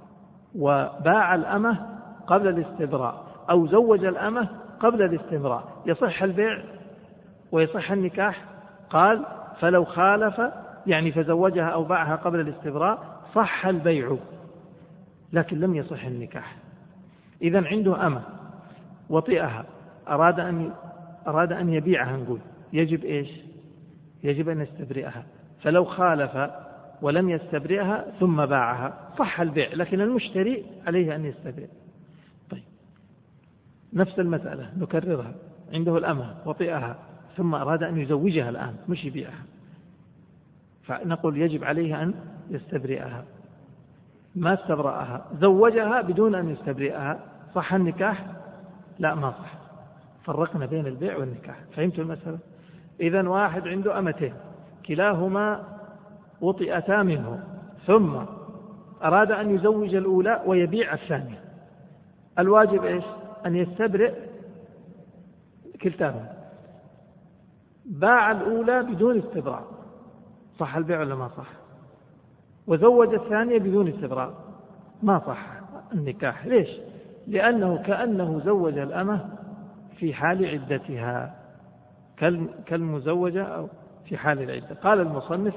Speaker 1: وباع الأمة قبل الاستبراء أو زوج الأمة قبل الاستبراء، يصح البيع ويصح النكاح؟ قال فلو خالف يعني فزوجها أو باعها قبل الاستبراء صح البيع لكن لم يصح النكاح. إذن عنده أمة وطئها، أراد أن يبيعها، نقول يجب إيش؟ يجب أن يستبرئها. فلو خالف ولم يستبرئها ثم باعها صح البيع، لكن المشتري عليه أن يستبرئ. طيب نفس المسألة نكررها، عنده الأمة وطئها ثم أراد أن يزوجها الآن مش يبيعها، فنقول يجب عليه أن يستبرئها. ما استبرأها، زوجها بدون أن يستبرئها، صح النكاح؟ لا ما صح. فرقنا بين البيع والنكاح. فهمتوا المسألة؟ إذن واحد عنده أمتين كلاهما وطئتا منه ثم أراد أن يزوج الأولى ويبيع الثانية، الواجب إيش؟ أن يستبرئ كلتاهما. باع الأولى بدون استبراء، صح البيع ولا ما صح؟ وزوج الثانية بدون استبراء، ما صح النكاح. ليش؟ لأنه كأنه زوج الأمة في حال عدتها كالمزوجة أو في حال العدة. قال المصنف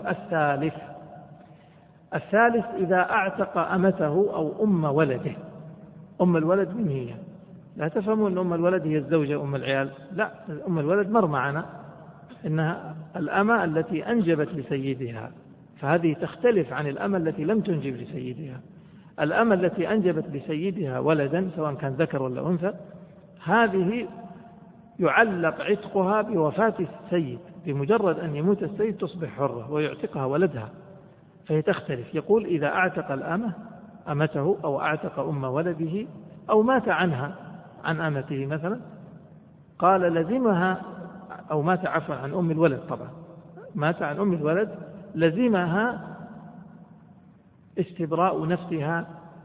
Speaker 1: الثالث إذا أعتق أمته أو أم ولده. أم الولد من هي؟ لا تفهمون أن أم الولد هي الزوجة أم العيال، لا، أم الولد مر معنا إنها الأمة التي أنجبت لسيدها، فهذه تختلف عن الأمة التي لم تنجب لسيدها. الأمة التي أنجبت لسيدها ولدا سواء كان ذكر ولا أنثى، هذه يعلق عتقها بوفاة السيد، بمجرد أن يموت السيد تصبح حرة ويعتقها ولدها، فهي تختلف. يقول إذا أعتق الأمة أمته أو أعتق أم ولده أو مات عنها عن أمته مثلا، قال لزمها، أو مات عفوا عن أم الولد، طبعا مات عن أم الولد، لزمها استبراء نفسها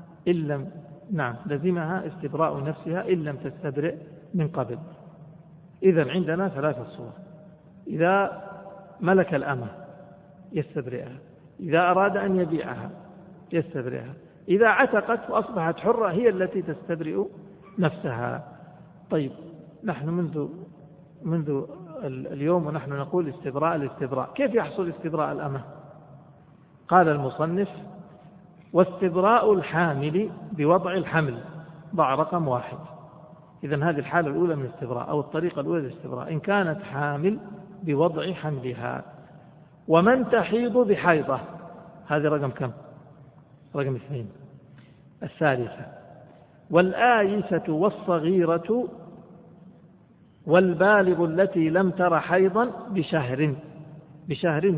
Speaker 1: إن لم تستبرئ من قبل. إذن عندنا ثلاثة صور: إذا ملك الأمة يستبرئها، إذا أراد أن يبيعها يستبرئها، إذا عتقت وأصبحت حرة هي التي تستبرئ نفسها. طيب نحن منذ اليوم ونحن نقول الاستبراء. كيف يحصل استبراء الأمة؟ قال المصنف: واستبراء الحامل بوضع الحمل، ضع رقم 1. إذن هذه الحالة الأولى من الاستبراء أو الطريقة الأولى للاستبراء، إن كانت حامل بوضع حملها. ومن تحيض بحيضة، هذه رقم كم؟ رقم 2. الثالثة: والآيسة والصغيرة والبالغ التي لم تر حيضا بشهر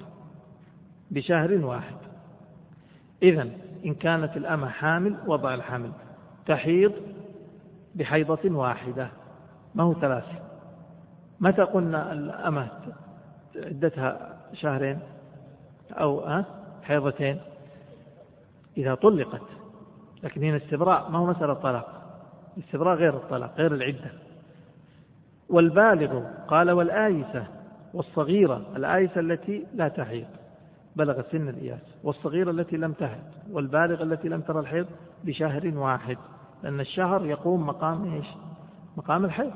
Speaker 1: واحد. إذن إن كانت الأمة حامل وضع الحمل، تحيض بحيضة واحدة، ما هو 3. متى قلنا الأمة عدتها شهرين أو حيضتين؟ إذا طلقت. لكن هنا استبراء، ما هو مسألة طلاق. الاستبراء غير الطلاق، غير العدة. والبالغ قال والآيسة والصغيرة، الآيسة التي لا تحيض بلغ سن الإياس، والصغيرة التي لم تحيض، والبالغ التي لم ترى الحيض بشهر واحد، لأن الشهر يقوم مقام إيش؟ مقام الحيض.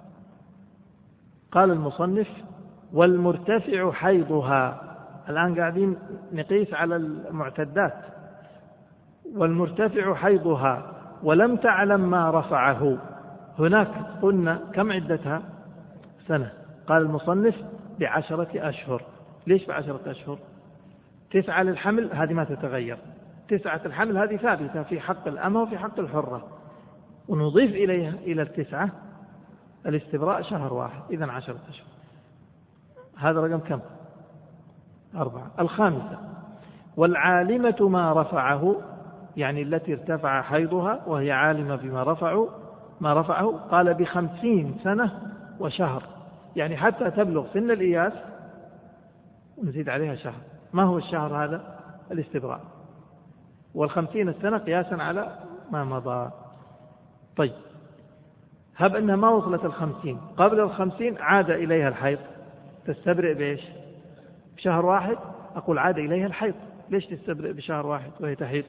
Speaker 1: قال المصنف: والمرتفع حيضها. الآن قاعدين نقيس على المعتدات. والمرتفع حيضها ولم تعلم ما رفعه، هناك قلنا كم عدتها؟ سنة. قال المصنف: ب10 أشهر. ليش ب10 أشهر؟ 9 للحمل، هذه ما تتغير. 9 الحمل هذه ثابتة في حق الأمة وفي حق الحرة، ونضيف إليها إلى 9 الاستبراء شهر واحد، إذن 10 أشهر. هذا رقم كم؟ 4. الخامسة: والعالمة ما رفعه، يعني التي ارتفع حيضها وهي عالمة بما ما رفعه، قال ب50 سنة وشهر، يعني حتى تبلغ سن الإياس ونزيد عليها شهر. ما هو الشهر هذا؟ الاستبراء. وال50 سنة قياسا على ما مضى. طيب، هب أنها ما وصلت 50، قبل 50 عاد إليها الحيض، تستبرئ بإيش؟ بشهر واحد. أقول عاد إليها الحيض. ليش تستبرئ بشهر واحد وهي تحيض؟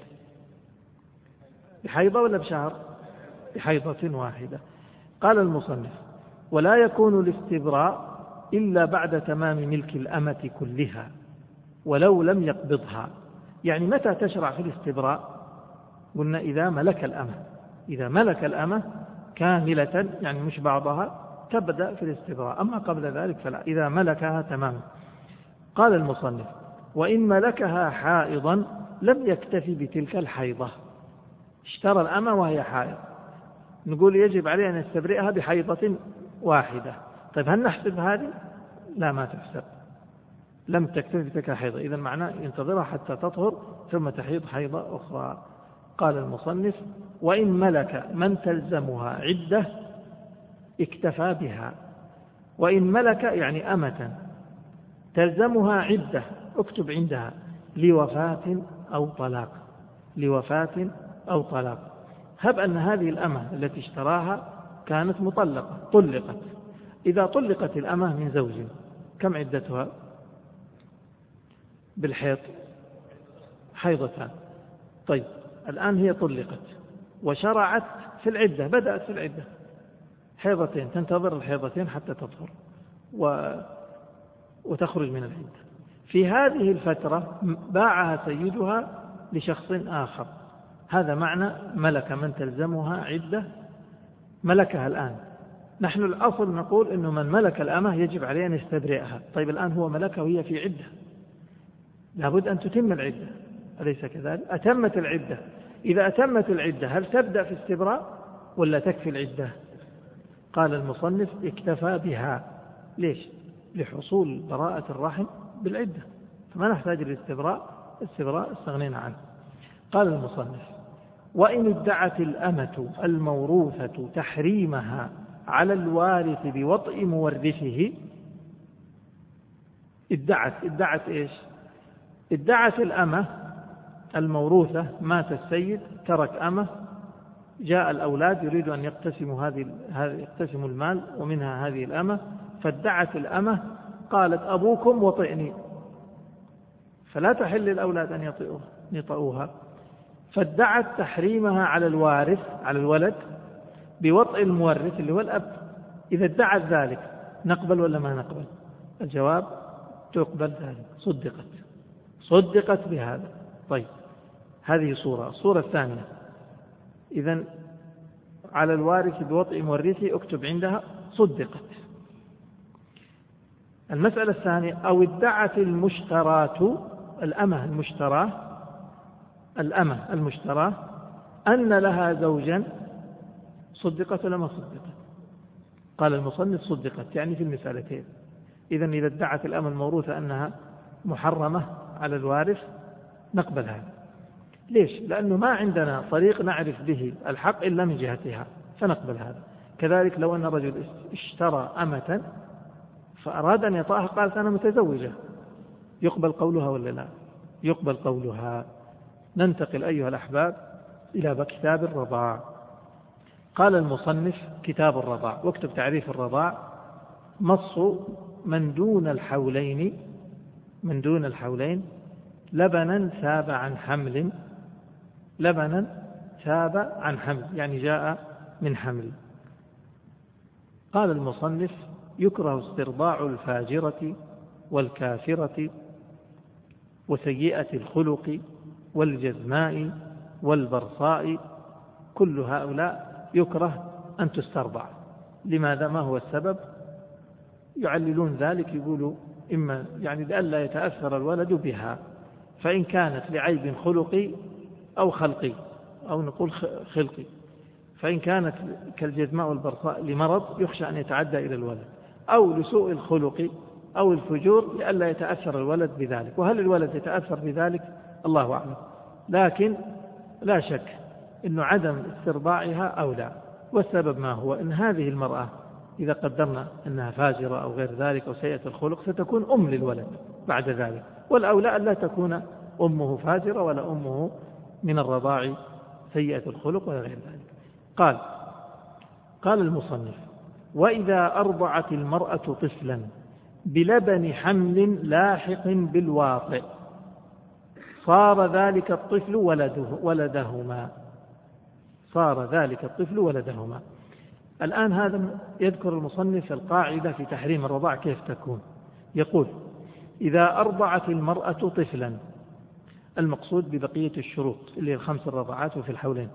Speaker 1: بحيضة ولا بشهر؟ بحيضة واحدة. قال المصنف: ولا يكون الاستبراء إلا بعد تمام ملك الأمة كلها ولو لم يقبضها. يعني متى تشرع في الاستبراء؟ قلنا إذا ملك الأمة كاملة، يعني مش بعضها، تبدأ في الاستبراء. أما قبل ذلك فلا، إذا ملكها تماما. قال المصنف: وإن ملكها حائضا لم يكتفي بتلك الحيضة. اشترى الأمة وهي حائض، نقول يجب عليه أن يستبرئها بحيضة واحدة. طيب هل نحسب هذه؟ لا، ما تحسب. لم تكتفي بتلك الحيضة، إذن معناه ينتظرها حتى تطهر ثم تحيض حيضة أخرى. قال المصنف: وإن ملك من تلزمها عدة اكتفى بها. وإن ملك يعني أمة تلزمها عدة، اكتب عندها لوفاة أو طلاق. هب أن هذه الأمة التي اشتراها كانت مطلقة، طلقت. إذا طلقت الأمة من زوج، كم عدتها؟ بالحيض حيضتان. طيب الآن هي طلقت وشرعت في العدة، بدأت في العدة حيضتين، تنتظر الحيضتين حتى تطهر وتخرج من العدة. في هذه الفترة باعها سيدها لشخص آخر. هذا معنى ملك من تلزمها عدة، ملكها الآن. نحن الأصل نقول إنه من ملك الأمة يجب عليه أن يستبرئها. طيب الآن هو ملكها وهي في عدة، لابد أن تتم العدة، أليس كذلك؟ أتمت العدة. إذا أتمت العدة هل تبدأ في استبراء ولا تكفي العدة؟ قال المصنف: اكتفى بها. ليش؟ لحصول براءة الرحم بالعدة، فما نحتاج الاستبراء استغنينا عنه. قال المصنف: وإن ادعت الأمة الموروثة تحريمها على الوارث بوطء مورثه. ادعت إيش؟ ادعت الأمة الموروثة، مات السيد ترك أمة، جاء الأولاد يريد أن يقتسموا المال ومنها هذه الأمة، فادعت الأمة قالت أبوكم وطئني، فلا تحل للأولاد أن يطئوها، فادعت تحريمها على الوارث على الولد بوطء المورث اللي هو الأب، إذا ادعت ذلك نقبل ولا ما نقبل؟ الجواب تقبل ذلك، صدقت بهذا. طيب هذه الصورة الثانية، إذن على الوارث بوطء مورثه اكتب عندها صدقت. المسألة الثانية، أو ادعت الأمة المشتراه أن لها زوجا، صدقت ولا ما صدقت؟ قال المصنف صدقت، يعني في المسألتين. إذن إذا ادعت الأمة الموروثة أنها محرمة على الوارث نقبل هذا. ليش؟ لأنه ما عندنا طريق نعرف به الحق إلا من جهتها، فنقبل هذا. كذلك لو أن رجل اشترى أمة فأراد أن يطأها، قالت أنا متزوجة، يقبل قولها ولا لا؟ يقبل قولها. ننتقل أيها الأحباب إلى كتاب الرضاع. قال المصنف كتاب الرضاع، واكتب تعريف الرضاع: مص من دون الحولين لبنا ثاب عن حمل، يعني جاء من حمل. قال المصنف: يكره استرضاع الفاجرة والكافرة وسيئة الخلق والجزماء والبرصاء، كل هؤلاء يكره أن تسترضع. لماذا؟ ما هو السبب؟ يعللون ذلك، يقولوا إما يعني لئلا يتأثر الولد بها، فإن كانت لعيب خلقي أو خلقي أو نقول خلقي، فإن كانت كالجزماء والبرصاء لمرض يخشى أن يتعدى إلى الولد، أو لسوء الخلق أو الفجور لئلا يتأثر الولد بذلك. وهل الولد يتأثر بذلك؟ الله أعلم، لكن لا شك أن عدم استرضاعها أولى. والسبب ما هو؟ أن هذه المرأة إذا قدرنا أنها فاجرة أو غير ذلك أو سيئة الخلق ستكون أم للولد بعد ذلك، والأولى أن لا تكون أمه فاجرة ولا أمه من الرضاع سيئة الخلق ولا غير ذلك. قال المصنف: وإذا أرضعت المرأة طفلا بلبن حمل لاحق بالواطئ صار ذلك الطفل ولدهما. الآن هذا يذكر المصنف القاعدة في تحريم الرضاع كيف تكون. يقول: إذا أرضعت المرأة طفلا، المقصود ببقية الشروط اللي هي 5 رضعات وفي الحولين،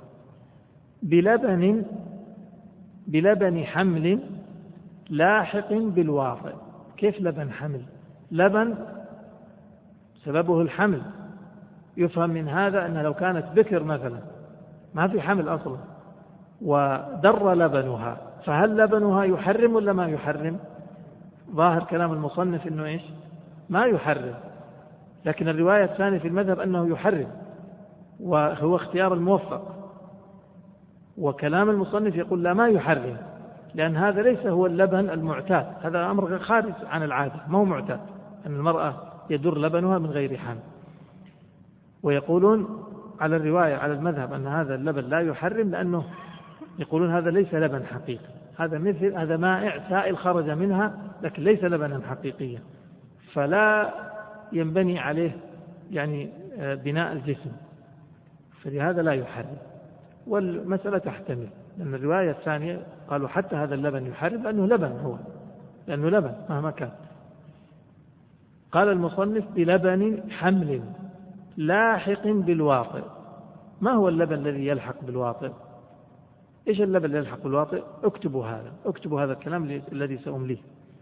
Speaker 1: بلبن حمل لاحق بالواطئ. كيف لبن حمل؟ لبن سببه الحمل، يفهم من هذا أن لو كانت بكر مثلا ما في حمل أصلا ودر لبنها، فهل لبنها يحرم ولا ما يحرم؟ ظاهر كلام المصنف أنه إيش؟ ما يحرم، لكن الرواية الثانية في المذهب أنه يحرم، وهو اختيار الموفق. وكلام المصنف يقول لا، ما يحرم، لأن هذا ليس هو اللبن المعتاد، هذا أمر خارج عن العادة، ما هو معتاد أن المرأة يدر لبنها من غير حمل. ويقولون على الرواية على المذهب أن هذا اللبن لا يحرم، لأنه يقولون هذا ليس لبن حقيقي، هذا مائع سائل خرج منها، لكن ليس لبنا حقيقيا، فلا ينبني عليه يعني بناء الجسم، فلهذا لا يحرم. والمسألة تحتمل، لأن الرواية الثانية قالوا حتى هذا اللبن يحرم لأنه لبن مهما كان. قال المصنف: بلبن حمل لاحق بالواطئ. ما هو اللبن الذي يلحق بالواطئ؟ إيش اللبن الذي يلحق بالواطئ؟ اكتبوا هذا الكلام الذي سأمليه: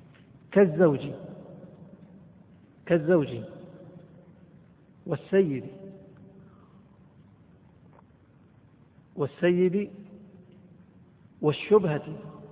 Speaker 1: كالزوج والسيد والشبهة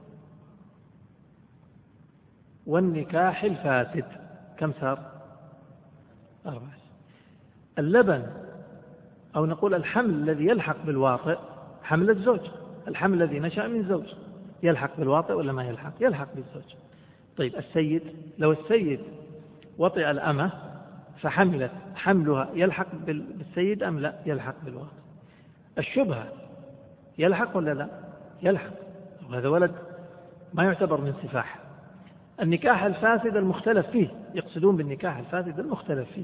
Speaker 1: والنكاح الفاسد. كم صار؟ 4. اللبن أو نقول الحمل الذي يلحق بالواطئ حمل الزوج، الحمل الذي نشأ من زوج يلحق بالواطئ ولا ما يلحق؟ يلحق بالزوج. طيب السيد، لو السيد وطئ الأمة فحملت، حملها يلحق بالسيد أم لا؟ يلحق بالواطئ. الشبهة يلحق ولا لا؟ يلحق، وهذا ولد ما يعتبر من سفاح. النكاح الفاسد المختلف فيه، يقصدون بالنكاح الفاسد المختلف فيه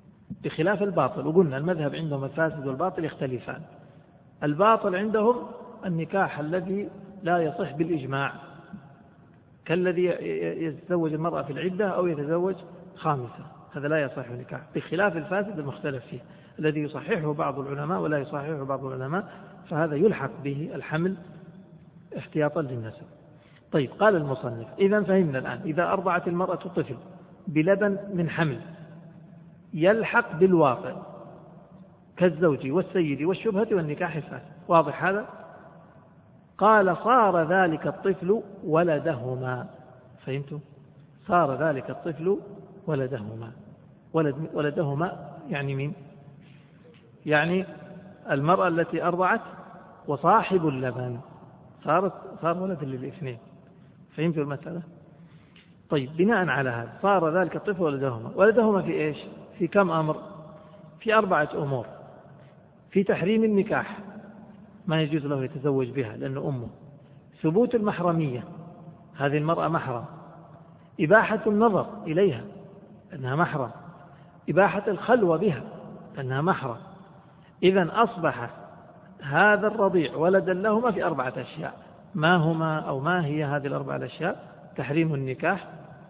Speaker 1: بخلاف الباطل. وقلنا المذهب عندهم الفاسد والباطل يختلفان. الباطل عندهم النكاح الذي لا يصح بالإجماع، كالذي يتزوج المرأة في العدة أو يتزوج خامسة، هذا لا يصح نكاح، بخلاف الفاسد المختلف فيه الذي يصححه بعض العلماء ولا يصححه بعض العلماء، فهذا يلحق به الحمل احتياطا للنسب. طيب، قال المصنف: إذا فهمنا الآن إذا أرضعت المرأة طفل بلبن من حمل يلحق بالواقع كالزوج والسيد والشبهة والنكاح الفاسد، واضح هذا؟ قال: صار ذلك الطفل ولدهما. فهمتم؟ صار ذلك الطفل ولدهما. ولدهما يعني مين؟ يعني المرأة التي أرضعت وصاحب اللبن، صار ولد للاثنين. فهمتوا المسألة؟ طيب، بناء على هذا صار ذلك الطفل ولدهما في إيش؟ في كم أمر؟ في 4 أمور. في تحريم النكاح، ما يجوز له يتزوج بها لأنه أمه. ثبوت المحرمية، هذه المرأة محرم. إباحة النظر إليها أنها محرم. إباحة الخلوة بها أنها محرم. إذن أصبح هذا الرضيع ولدا لهما في 4 أشياء. ما هما أو ما هي هذه ال4 أشياء؟ تحريم النكاح،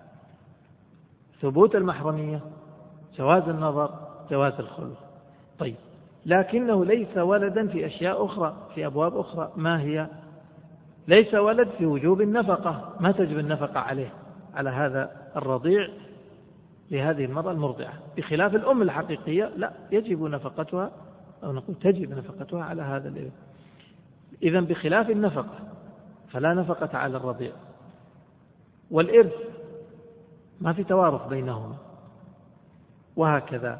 Speaker 1: ثبوت المحرمية، جواز النظر، جواز الخلوة. طيب، لكنه ليس ولدا في أشياء أخرى، في أبواب أخرى. ما هي؟ ليس ولد في وجوب النفقة، ما تجب النفقة عليه، على هذا الرضيع لهذه المرأة المرضعة، بخلاف الأم الحقيقية لا، يجب نفقتها، أو نقول تجب نفقتها على هذا الابن. إذن بخلاف النفقة فلا نفقة على الرضيع. والإرث ما في توارث بينهما، وهكذا.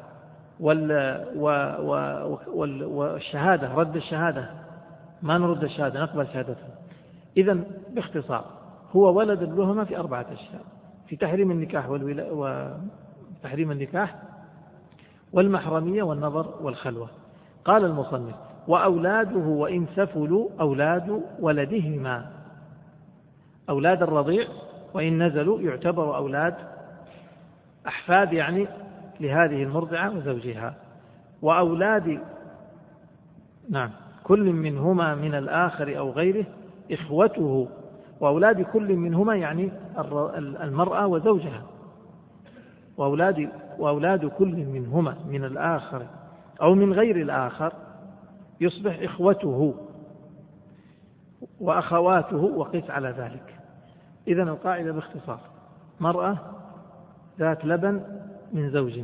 Speaker 1: والشهادة، رد الشهادة، ما نرد الشهادة، نقبل شهادتها. إذن باختصار هو ولد لهما في 4 أشياء: في تحريم النكاح وتحريم النكاح والمحرمية والنظر والخلوة. قال المصنف: وأولاده وإن سفلوا أولاد ولدهما. أولاد الرضيع وإن نزلوا يعتبر أولاد أحفاد، يعني لهذه المرضعة وزوجها. وأولاد كل منهما من الآخر أو غيره إخوته. وأولاد كل منهما يعني المرأة وزوجها. وأولاد كل منهما من الآخر أو من غير الآخر يصبح إخوته وأخواته، وقس على ذلك. إذن القاعدة باختصار: مرأة ذات لبن من زوج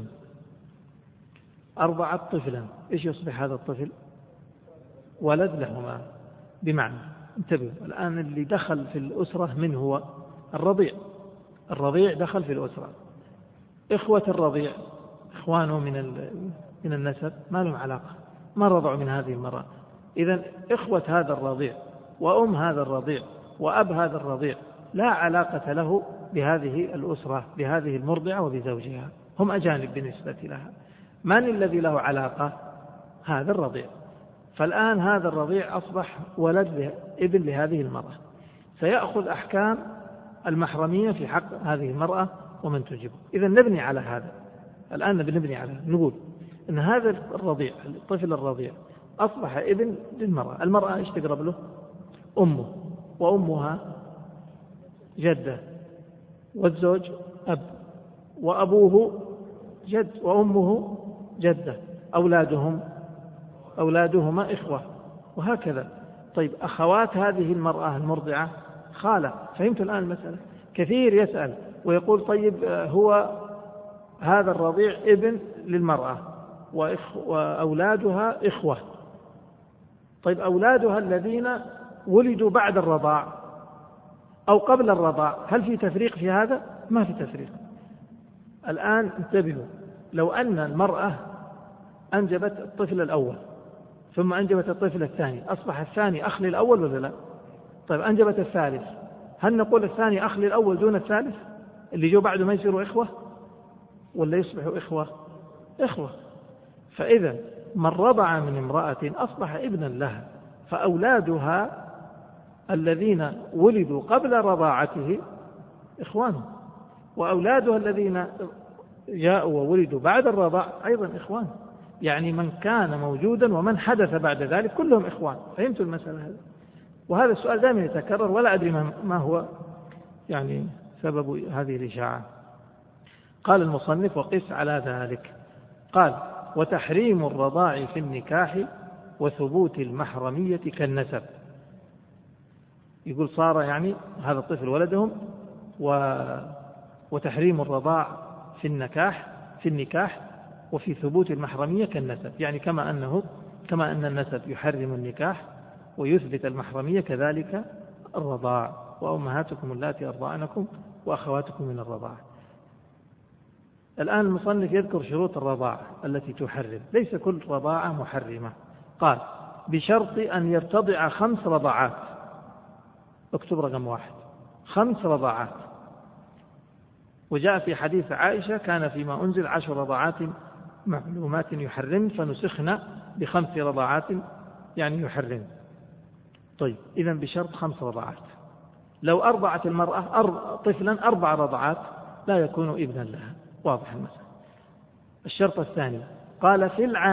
Speaker 1: أرضعت طفلا، إيش يصبح هذا الطفل؟ ولد لهما. بمعنى، انتبهوا الآن، اللي دخل في الأسرة من هو؟ الرضيع دخل في الأسرة. إخوة الرضيع، إخوانه من النسب، ما لهم علاقة، ما رضعوا من هذه المرأة. إذن إخوة هذا الرضيع وأم هذا الرضيع وأب هذا الرضيع لا علاقة له بهذه الأسرة، بهذه المرضعة وبزوجها، هم أجانب بالنسبة لها. من الذي له علاقة؟ هذا الرضيع. فالآن هذا الرضيع أصبح ولد ابن لهذه المرأة، سيأخذ أحكام المحرمية في حق هذه المرأة ومن تنجبه. إذن نبني على هذا الآن، نبني على نقول أن هذا الرضيع، الطفل الرضيع، أصبح ابن للمرأة. المرأة إيش تقرب له؟ أمه، وأمها جدة، والزوج أب، وأبوه جد، وأمه جدة، أولادهما إخوة، وهكذا. طيب، أخوات هذه المرأة المرضعة خالة. فهمت الآن المسألة؟ كثير يسأل ويقول: طيب، هو هذا الرضيع ابن للمرأة وأولادها إخوة. طيب، أولادها الذين ولدوا بعد الرضاع أو قبل الرضاع، هل في تفريق في هذا؟ ما في تفريق. الآن انتبهوا، لو أن المرأة أنجبت الطفل الأول ثم أنجبت الطفل الثاني، أصبح الثاني أخ للأول ولا لا؟ طيب، أنجبت الثالث، هل نقول الثاني أخ للأول دون الثالث؟ اللي جو بعده ما يصيروا إخوة ولا يصبحوا إخوة؟ فإذا من رضع من امرأة أصبح ابنا لها، فأولادها الذين ولدوا قبل رضاعته إخوانه، وأولادها الذين جاءوا وولدوا بعد الرضاع أيضا إخوان. يعني من كان موجودا ومن حدث بعد ذلك كلهم إخوان. فهمتوا المسألة هذه؟ وهذا السؤال دائما يتكرر ولا أدري ما هو يعني سبب هذه الإشاعة. قال المصنف: وقس على ذلك. قال: وتحريم الرضاع في النكاح وثبوت المحرمية كالنسب. يقول صار يعني هذا الطفل ولدهم وتحريم الرضاع في النكاح وفي ثبوت المحرمية كالنسب، يعني كما أن النسب يحرم النكاح ويثبت المحرمية كذلك الرضاع. وأمهاتكم اللاتي أرضعنكم وأخواتكم من الرضاعة. الآن المصنف يذكر شروط الرضاعة التي تحرم. ليس كل رضاعة محرمة. قال: بشرط أن يرتضع 5 رضاعات. اكتب رقم 1: 5 رضاعات. وجاء في حديث عائشة: كان فيما أنزل 10 رضاعات معلومات يحرم فنسخنا ب5 رضاعات يعني يحرم. طيب، إذن بشرط 5 رضاعات. لو أرضعت المرأة طفلا 4 رضاعات لا يكون ابنا لها. واضح المسألة. الشرط الثاني قال: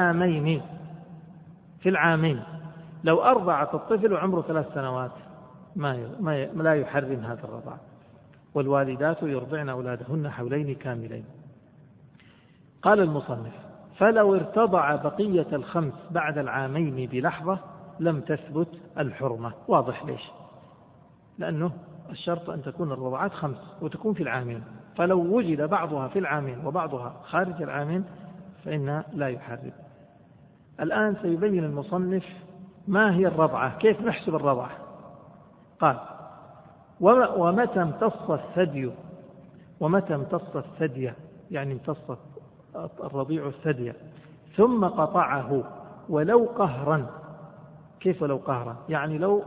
Speaker 1: في العامين لو أرضعت الطفل وعمره 3 سنوات لا يحرم هذا الرضاع. والوالدات يرضعن أولادهن حولين كاملين. قال المصنف: فلو ارتضع بقية 5 بعد العامين بلحظة لم تثبت الحرمة. واضح ليش؟ لأنه الشرط أن تكون الرضاعات 5 وتكون في العامين، فلو وجد بعضها في العامين وبعضها خارج العامين فإنها لا يحرم. الآن سيبين المصنف ما هي الرضعة، كيف نحسب الرضعة. قال: ومتى امتص الثدي يعني امتص الرضيع الثدي ثم قطعه ولو قهرا. كيف ولو قهرا؟ يعني لو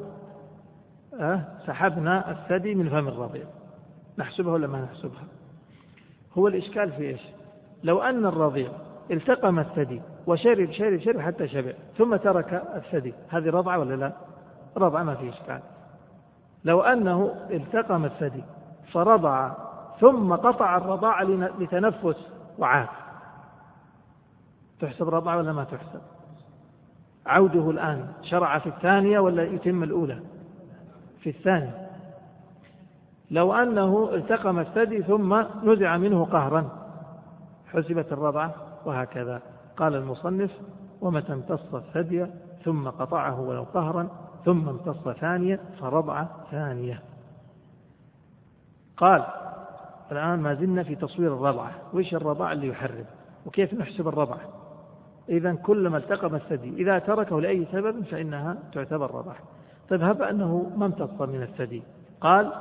Speaker 1: سحبنا الثدي من فم الرضيع، نحسبها ولا ما نحسبها؟ هو الإشكال في إيش؟ لو أن الرضيع التقم الثدي وشرب حتى شبع ثم ترك الثدي، هذه رضعة ولا لا؟ رضعة، ما في إشكال. لو أنه التقم الثدي فرضع ثم قطع الرضاعة لتنفس وعاد، تحسب رضعة ولا ما تحسب؟ عوده الآن شرع في الثانية ولا يتم الأولى؟ في الثانية. لو أنه التقم الثدي ثم نزع منه قهرا حسبت الرضعة، وهكذا. قال المصنف: ومتى امتص الثدي ثم قطعه ولو قهرا ثم امتص ثانية فرضعة ثانية. قال: الآن ما زلنا في تصوير الرضعة. وإيش الرضاع اللي يحرم وكيف نحسب الرضعة؟ إذن كلما التقم الثدي إذا تركه لأي سبب فإنها تعتبر رضعة. طيب، هب أنه ما امتص من الثدي. قال: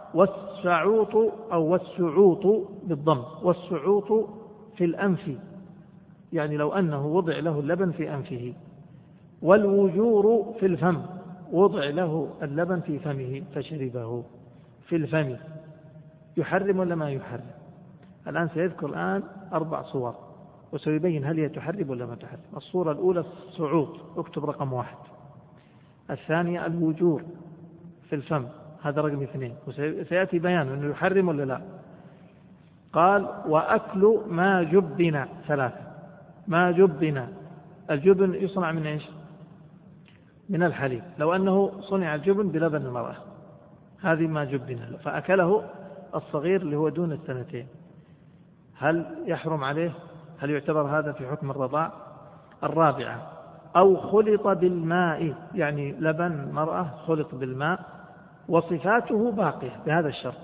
Speaker 1: والسعوط بالضم، والسعوط في الأنف، يعني لو أنه وضع له اللبن في أنفه. والوجور في الفم، وضع له اللبن في فمه فشربه في الفم، يحرم ولا ما يحرم؟ الآن سيذكر 4 صور وسيبين هل هي تحرم ولا ما تحرم. الصورة الأولى السعوط، اكتب رقم 1. الثانية الوجور في الفم، هذا رقم 2، وسيأتي بيان أنه يحرم ولا لا. قال: وأكل ما جبن 3. ما جبن، الجبن يصنع من إيش؟ من الحليب. لو أنه صنع الجبن بلبن المرأة، هذه ما جبن، فأكله الصغير اللي هو دون 2 سنين، هل يحرم عليه؟ هل يعتبر هذا في حكم الرضاع؟ الرابعة: أو خلط بالماء، يعني لبن مرأة خلط بالماء وصفاته باقية، بهذا الشرط،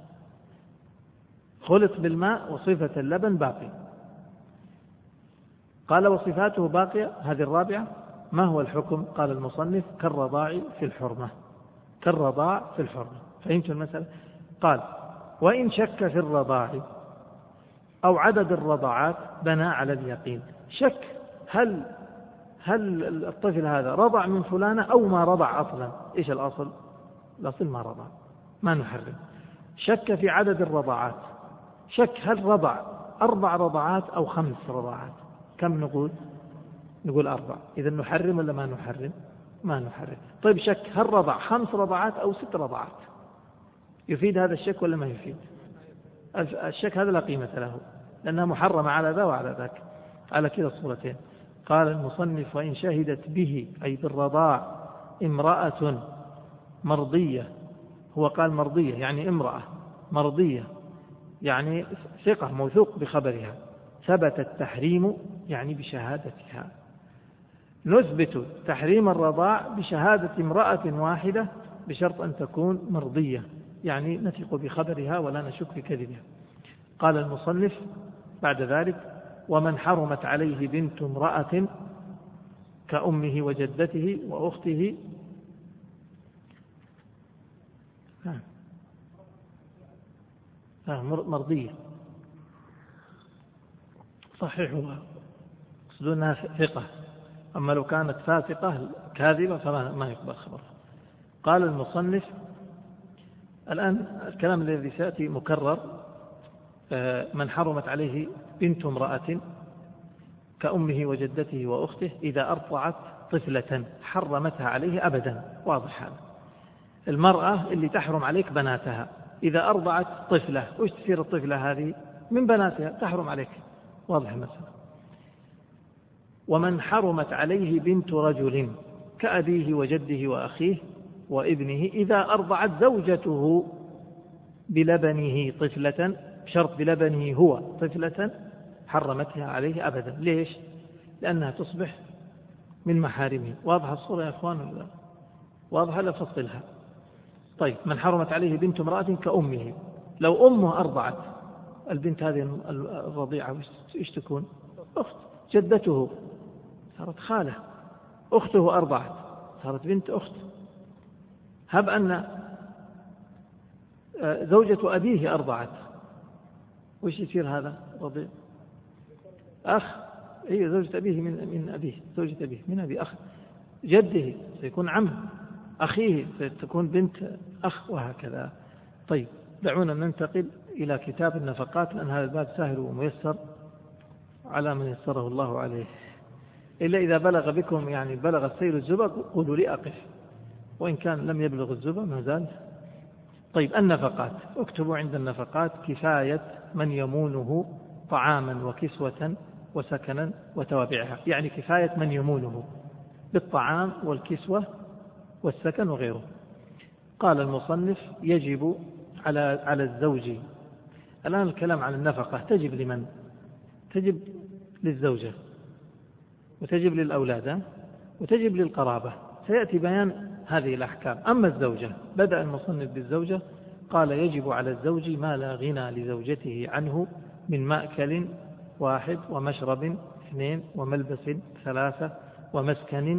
Speaker 1: خلط بالماء وصفة اللبن باقي. قال: وصفاته باقية، هذه الرابعة. ما هو الحكم؟ قال المصنف: كالرضاع في الحرمة. كالرضاع في الحرمة. فهمت المسألة؟ قال: وإن شك في الرضاع أو عدد الرضاعات بنى على اليقين. شك، هل الطفل هذا رضع من فلانة أو ما رضع أصلا؟ إيش الأصل؟ الأصل ما رضع، ما نحرم. شك في عدد الرضاعات، شك هل رضع 4 رضاعات أو 5 رضاعات، كم نقول 4. إذا نحرم ولا ما نحرم؟ ما نحرم. طيب، شك هل رضع 5 رضاعات أو 6 رضاعات، يفيد هذا الشك ولا ما يفيد؟ الشك هذا لا قيمة له، لأنها محرمة على ذا وعلى ذاك، على كلا الصورتين. قال المصنف: وإن شهدت به أي بالرضاع امرأة مرضية، هو قال مرضية يعني امرأة مرضية، يعني ثقة موثوق بخبرها، ثبت التحريم يعني بشهادتها. نثبت تحريم الرضاع بشهادة امرأة واحدة بشرط أن تكون مرضية، يعني نثق بخبرها ولا نشك في كذبها. قال المصنف بعد ذلك: ومن حرمت عليه بنت امرأة كأمه وجدته وأخته مرضية، صحيحها يقصدونها ثقة، أما لو كانت فاسقة كاذبة فما يقبل خبرها. قال المصنف الآن الكلام الذي سيأتي مكرر: من حرمت عليه بنت امرأة كأمه وجدته وأخته إذا أرضعت طفلة حرمتها عليه أبدا. واضح هذا. المرأة اللي تحرم عليك بناتها إذا أرضعت طفلة، وش تصير الطفلة هذه؟ من بناتها، تحرم عليك. واضح المسألة. ومن حرمت عليه بنت رجل كأبيه وجده وأخيه وابنه إذا أرضعت زوجته بلبنه طفلة، بشرط بلبنه هو طفلة، حرمتها عليه أبدا. ليش؟ لأنها تصبح من محارمه. واضح الصورة يا أخوان؟ واضح لا فصلها. طيب، من حرمت عليه بنت امرأة كأمه، لو أمه أرضعت البنت هذه الرضيعة إيش تكون؟ أخت. جدته صارت خالة. أخته أرضعت صارت بنت أخت. هب أن زوجة أبيه أرضعت، وش يصير هذا؟ رضيع أخ. هي زوجة أبيه من أبيه، زوجة أبيه من أبي أخ. جده سيكون عم، أخيه ستكون بنت أخ، وهكذا. طيب، دعونا ننتقل إلى كتاب النفقات، لأن هذا الباب سهل وميسر على من يسره الله عليه. إلا إذا بلغ بكم، يعني بلغ السيل الزبق، قولوا لي أقف، وإن كان لم يبلغ الزبق ما زال. طيب، النفقات. اكتبوا عند النفقات: كفاية من يمونه طعاما وكسوة وسكنا وتوابعها، يعني كفاية من يمونه بالطعام والكسوة والسكن وغيره. قال المصنف: يجب على الزوج. الآن الكلام عن النفقة تجب لمن؟ تجب للزوجة، وتجب للأولاد، وتجب للقرابة. سيأتي بيان هذه الأحكام. أما الزوجة، بدأ المصنف بالزوجة، قال: يجب على الزوج ما لا غنى لزوجته عنه من مأكل 1 ومشرب 2 وملبس 3 ومسكن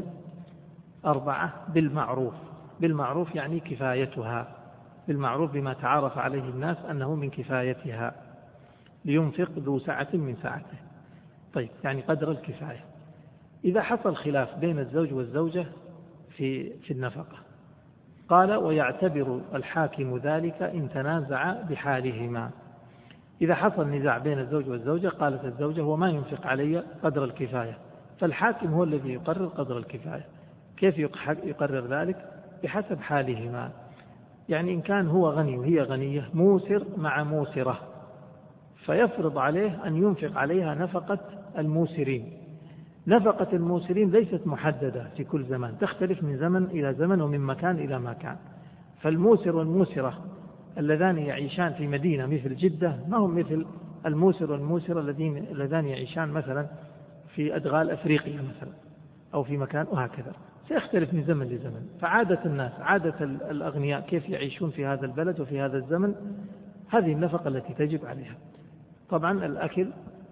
Speaker 1: 4 بالمعروف. بالمعروف يعني كفايتها، بالمعروف بما تعارف عليه الناس أنه من كفايتها، لينفق ذو سعة من سعته. طيب، يعني قدر الكفاية. إذا حصل خلاف بين الزوج والزوجة في النفقة، قال: ويعتبر الحاكم ذلك إن تنازع بحالهما. إذا حصل نزاع بين الزوج والزوجة، قالت الزوجة: هو ما ينفق علي قدر الكفاية، فالحاكم هو الذي يقرر قدر الكفاية. كيف يقرر ذلك؟ بحسب حالهما. يعني إن كان هو غني وهي غنية، موسر مع موسرة، فيفرض عليه أن ينفق عليها نفقة الموسرين. نفقة الموسرين ليست محددة في كل زمان، تختلف من زمن إلى زمن ومن مكان إلى مكان. فالموسر والموسرة اللذان يعيشان في مدينة مثل جدة ما هم مثل الموسر والموسرة اللذان يعيشان مثلا في أدغال أفريقيا مثلا، أو في مكان، وهكذا سيختلف من زمن لزمن. فعادة الناس، عادة الأغنياء كيف يعيشون في هذا البلد وفي هذا الزمن، هذه النفقة التي تجب عليها. طبعا الأكل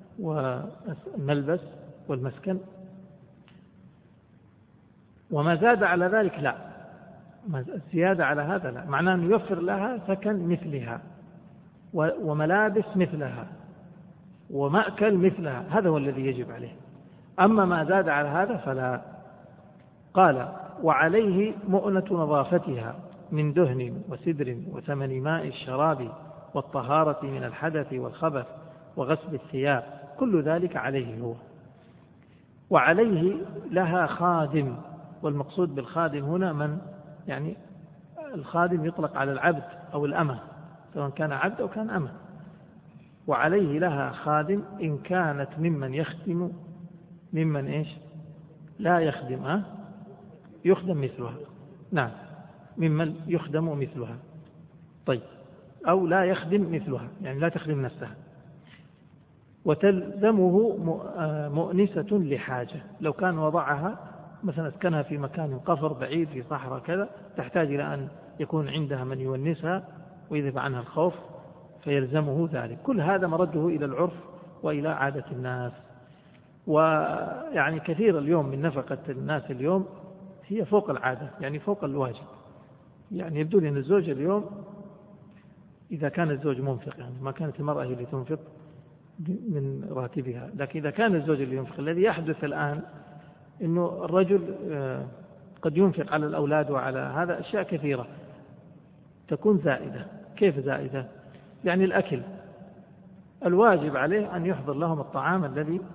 Speaker 1: والملبس والمسكن، وما زاد على ذلك لا، الزيادة على هذا لا، معناه أن يوفر لها سكن مثلها وملابس مثلها ومأكل مثلها، هذا هو الذي يجب عليه. أما ما زاد على هذا فلا. قال: وعليه مؤنة نظافتها من دهن وسدر وثمن ماء الشراب والطهارة من الحدث والخبث وغسل الثياب، كل ذلك عليه هو. وعليه لها خادم، والمقصود بالخادم هنا من؟ يعني الخادم يطلق على العبد أو الأمة، سواء كان عبد أو كان أمة. وعليه لها خادم إن كانت ممن يخدم، ممن إيش؟ لا يخدم، يخدم مثلها. نعم. ممن يخدم مثلها. طيب، أو لا يخدم مثلها، يعني لا تخدم نفسها. وتلزمه مؤنسة لحاجة، لو كان وضعها مثلا اسكنها في مكان قفر بعيد في صحراء كذا، تحتاج إلى أن يكون عندها من يونسها ويذهب عنها الخوف، فيلزمه ذلك. كل هذا مرده إلى العرف وإلى عادة الناس. ويعني كثير اليوم من نفقة الناس اليوم هي فوق العادة، يعني فوق الواجب. يعني يبدو لي أن الزوج اليوم إذا كان الزوج منفق، يعني ما كانت المرأة هي اللي تنفق من راتبها، لكن إذا كان الزوج اللي ينفق، الذي يحدث الآن أنه الرجل قد ينفق على الأولاد وعلى هذا أشياء كثيرة تكون زائدة. كيف زائدة؟ يعني الأكل الواجب عليه أن يحضر لهم الطعام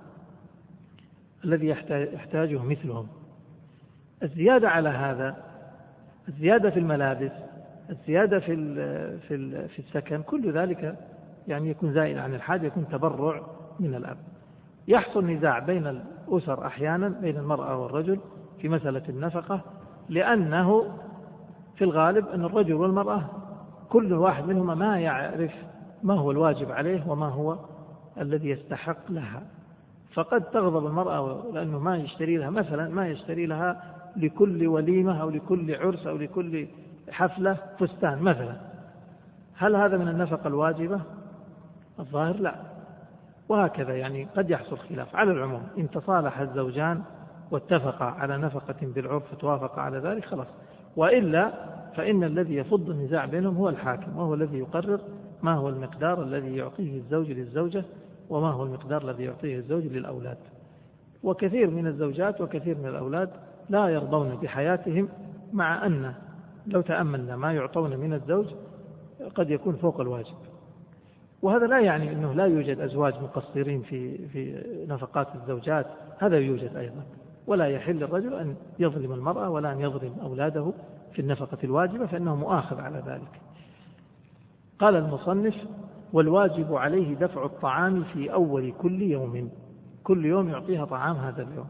Speaker 1: الذي يحتاجه مثلهم. الزيادة على هذا، الزيادة في الملابس، الزيادة في السكن، كل ذلك يعني يكون زائد عن الحاجة، يكون تبرع من الأب. يحصل نزاع بين الأسر أحيانا، بين المرأة والرجل في مسألة النفقة، لأنه في الغالب أن الرجل والمرأة كل واحد منهما ما يعرف ما هو الواجب عليه وما هو الذي يستحق لها. فقد تغضب المرأة لأنه ما يشتري لها، مثلا ما يشتري لها لكل وليمة أو لكل عرس أو لكل حفلة فستان مثلا. هل هذا من النفقة الواجبة؟ الظاهر لا. وهكذا يعني قد يحصل خلاف. على العموم إن تصالح الزوجان واتفقا على نفقة بالعرف وتوافقا على ذلك خلاص، وإلا فإن الذي يفض النزاع بينهم هو الحاكم، وهو الذي يقرر ما هو المقدار الذي يعطيه الزوج للزوجة وما هو المقدار الذي يعطيه الزوج للأولاد. وكثير من الزوجات وكثير من الأولاد لا يرضون بحياتهم، مع أن لو تأملنا ما يعطون من الزوج قد يكون فوق الواجب. وهذا لا يعني أنه لا يوجد أزواج مقصرين في نفقات الزوجات، هذا يوجد أيضا. ولا يحل الرجل أن يظلم المرأة ولا أن يظلم أولاده في النفقة الواجبة، فإنه مؤاخذ على ذلك. قال المصنف: والواجب عليه دفع الطعام في أول كل يوم، كل يوم يعطيها طعام هذا اليوم.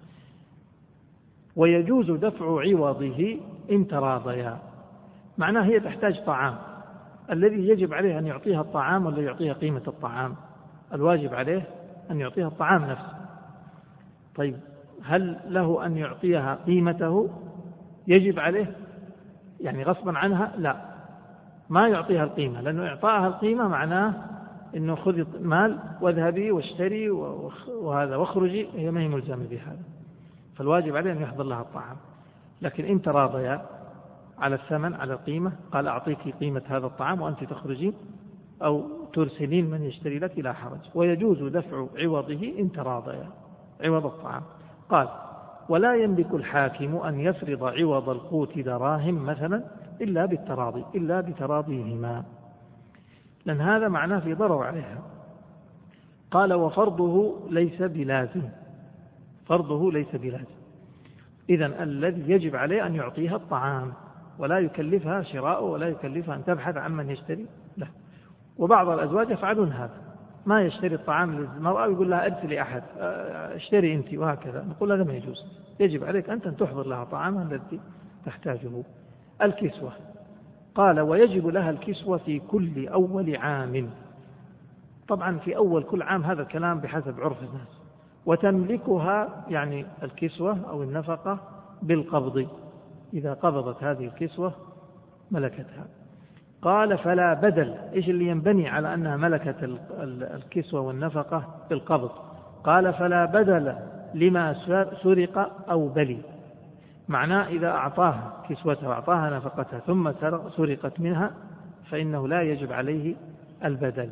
Speaker 1: ويجوز دفع عوضه إن تراضيا، معناه هي تحتاج طعام، الذي يجب عليه أن يعطيها الطعام ولا يعطيها قيمة الطعام؟ الواجب عليه أن يعطيها الطعام نفسه. طيب، هل له أن يعطيها قيمته؟ يجب عليه يعني غصبا عنها؟ لا، ما يعطيها القيمة، لأنه إعطاها القيمة معناه أنه خذي مال واذهبي واشتري وهذا واخرجي، هي ما هي ملزمة بهذا. فالواجب عليه أن يحضر لها الطعام. لكن إن تراضيا على الثمن، على القيمة، قال أعطيك قيمة هذا الطعام وأنت تخرجين أو ترسلين من يشتري لك، لا حرج. ويجوز دفع عوضه إن تراضيا، عوض الطعام. قال: ولا يملك الحاكم أن يفرض عوض القوت دراهم مثلا إلا بالتراضي، إلا بتراضيهما، لأن هذا معناه في ضرر عليها. قال: وفرضه ليس بلازم، فرضه ليس بلازم. إذن الذي يجب عليه أن يعطيها الطعام، ولا يكلفها شراءه ولا يكلفها أن تبحث عن من يشتري له. وبعض الأزواج يفعلون هذا، ما يشتري الطعام للمرأة ويقول لها ارسلي أحد اشتري أنت، وهكذا. نقول هذا ما يجوز، يجب عليك أنت أن تحضر لها طعامها الذي تحتاجه. الكسوة، قال: ويجب لها الكسوة في كل أول عام. طبعا في أول كل عام، هذا الكلام بحسب عرف الناس. وتملكها يعني الكسوة أو النفقة بالقبض، إذا قبضت هذه الكسوة ملكتها. قال: فلا بدل. إيش اللي ينبني على أنها ملكت الكسوة والنفقة بالقبض؟ قال: فلا بدل لما سرق أو بلي. معناه إذا أعطاها كسوتها وأعطاها نفقتها ثم سرقت منها فإنه لا يجب عليه البدل.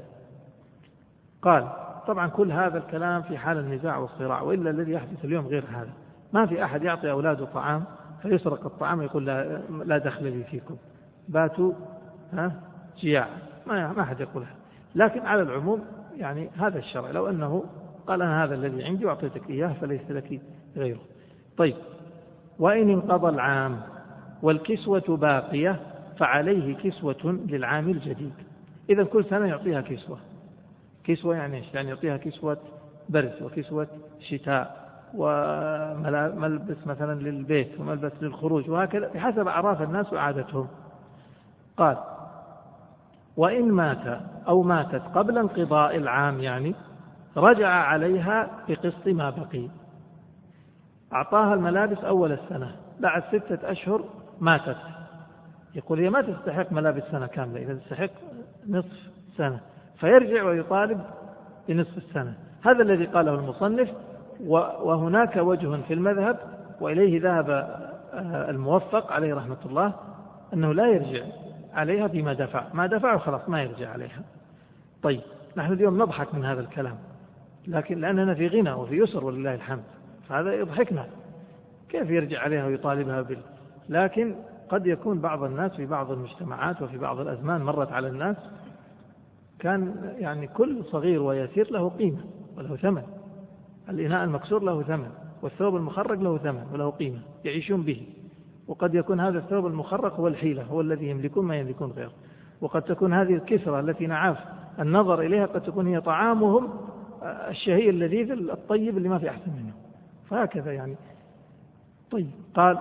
Speaker 1: قال: طبعا كل هذا الكلام في حال النزاع والصراع، وإلا الذي يحدث اليوم غير هذا. ما في أحد يعطي أولاده طعام فيسرق الطعام يقول لا دخل لي فيكم، باتوا جياع، ما أحد يقولها. لكن على العموم يعني هذا الشرع، لو أنه قال أنا هذا الذي عندي وأعطيتك إياه فليس لك غيره. طيب، وإن انقضى العام والكسوة باقية فعليه كسوة للعام الجديد. إذا كل سنة يعطيها كسوة يعني إيش؟ يعني يعطيها كسوة برد وكسوة شتاء وملبس مثلا للبيت وملبس للخروج وهكذا بحسب أعراف الناس وعادتهم. قال وإن مات أو ماتت قبل انقضاء العام يعني رجع عليها بقسط ما بقي. أعطاها الملابس أول السنة، بعد 6 أشهر ماتت، يقول هي ما تستحق ملابس سنة كاملة، إذا تستحق نصف سنة، فيرجع ويطالب بنصف السنة. هذا الذي قاله المصنف. وهناك وجه في المذهب وإليه ذهب الموفق عليه رحمة الله أنه لا يرجع عليها بما دفع، ما دفع خلاص ما يرجع عليها. طيب نحن اليوم نضحك من هذا الكلام، لكن لأننا في غنى وفي يسر ولله الحمد، فهذا يضحكنا، كيف يرجع عليها ويطالبها لكن قد يكون بعض الناس في بعض المجتمعات وفي بعض الأزمان مرت على الناس كان يعني كل صغير ويسير له قيمة وله ثمن، الإناء المكسور له ثمن، والثوب المخرق له ثمن وله قيمة يعيشون به. وقد يكون هذا الثوب المخرق هو الحيلة، هو الذي يملكون ما يملكون غيره. وقد تكون هذه الكسرة التي نعاف النظر إليها قد تكون هي طعامهم الشهي اللذيذ الطيب اللي ما في أحسن منه، فهكذا يعني. طيب قال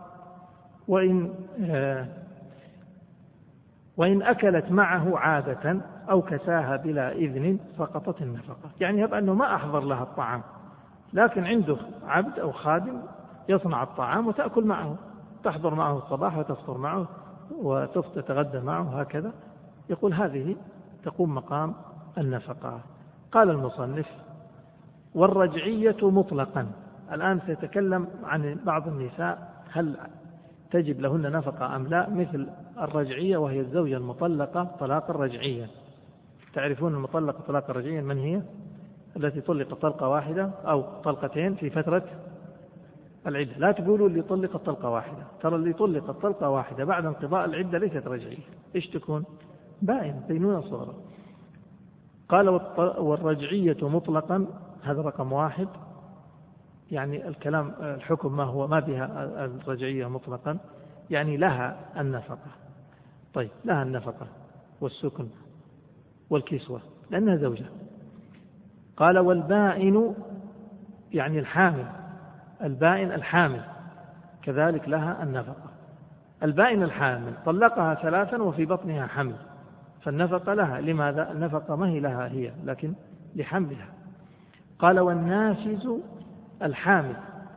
Speaker 1: وإن أكلت معه عادة أو كساها بلا إذن سقطت النفقة. يعني يبقى أنه ما أحضر لها الطعام، لكن عنده عبد أو خادم يصنع الطعام وتأكل معه، تحضر معه الصباح وتفطر معه وتتغدى معه هكذا، يقول هذه تقوم مقام النفقة. قال المصنف والرجعية مطلقا. الآن سيتكلم عن بعض النساء هل تجب لهن نفقة أم لا، مثل الرجعية وهي الزوجة المطلقة طلاقا رجعيا. تعرفون المطلقة طلاقا رجعيا من هي؟ التي طلقت طلقة واحدة أو طلقتين في فترة العدة. لا تقولوا اللي طلقت طلقة واحدة، ترى اللي طلقت طلقة واحدة بعد انقضاء العدة ليست رجعية، إيش تكون؟ بائن، بينونة صغرى. قال والرجعية مطلقا، هذا رقم 1. يعني الكلام الحكم ما هو، ما بها الرجعية مطلقا، يعني لها النفقة. طيب لها النفقة والسكن والكسوة لأنها زوجة. قال والبائن يعني الحامل، البائن الحامل كذلك لها النفقة. البائن الحامل طلقها 3 وفي بطنها حمل، فالنفقة لها. لماذا؟ النفقة ما هي لها هي لكن لحملها. قال والناشز الحامل،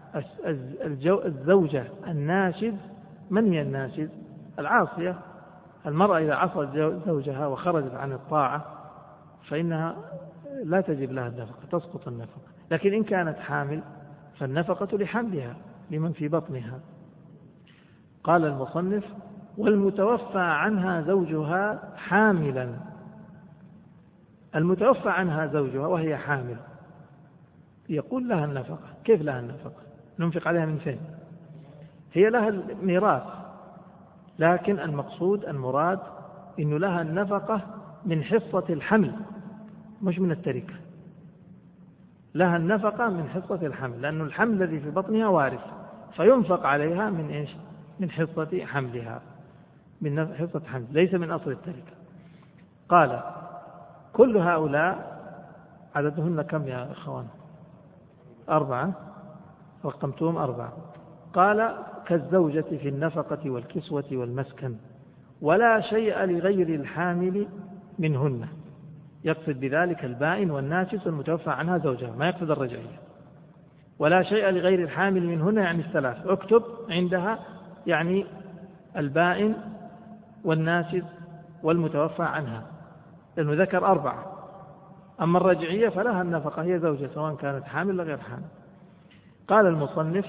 Speaker 1: الزوجة الناشز. من هي الناشز؟ العاصية. المرأة إذا عصت زوجها وخرجت عن الطاعة فإنها لا تجب لها النفقة، تسقط النفقة. لكن إن كانت حامل فالنفقة لحملها لمن في بطنها. قال المصنف والمتوفى عنها زوجها حاملا. المتوفى عنها زوجها وهي حامل يقول لها النفقة. كيف لها النفقة؟ ننفق عليها من فين؟ هي لها الميراث، لكن المراد إنه لها النفقة من حصة الحمل مش من التركة. لها النفقة من حصة الحمل، لأن الحمل الذي في بطنها وارث، فينفق عليها من إيش؟ من حصة حملها، من حصة حمل، ليس من أصل التركة. قال كل هؤلاء عددهن كم يا إخوان؟ 4، رقمتهم 4. قال كالزوجة في النفقة والكسوة والمسكن، ولا شيء لغير الحامل منهن. يقصد بذلك البائن والناشز والمتوفى عنها زوجها، ما يقصد الرجعية. ولا شيء لغير الحامل منهن يعني 3، اكتب عندها يعني البائن والناشز والمتوفى عنها، لأنه ذكر 4. أما الرجعية فلها النفقة، هي زوجة سواء كانت حامل أو غير حامل. قال المصنف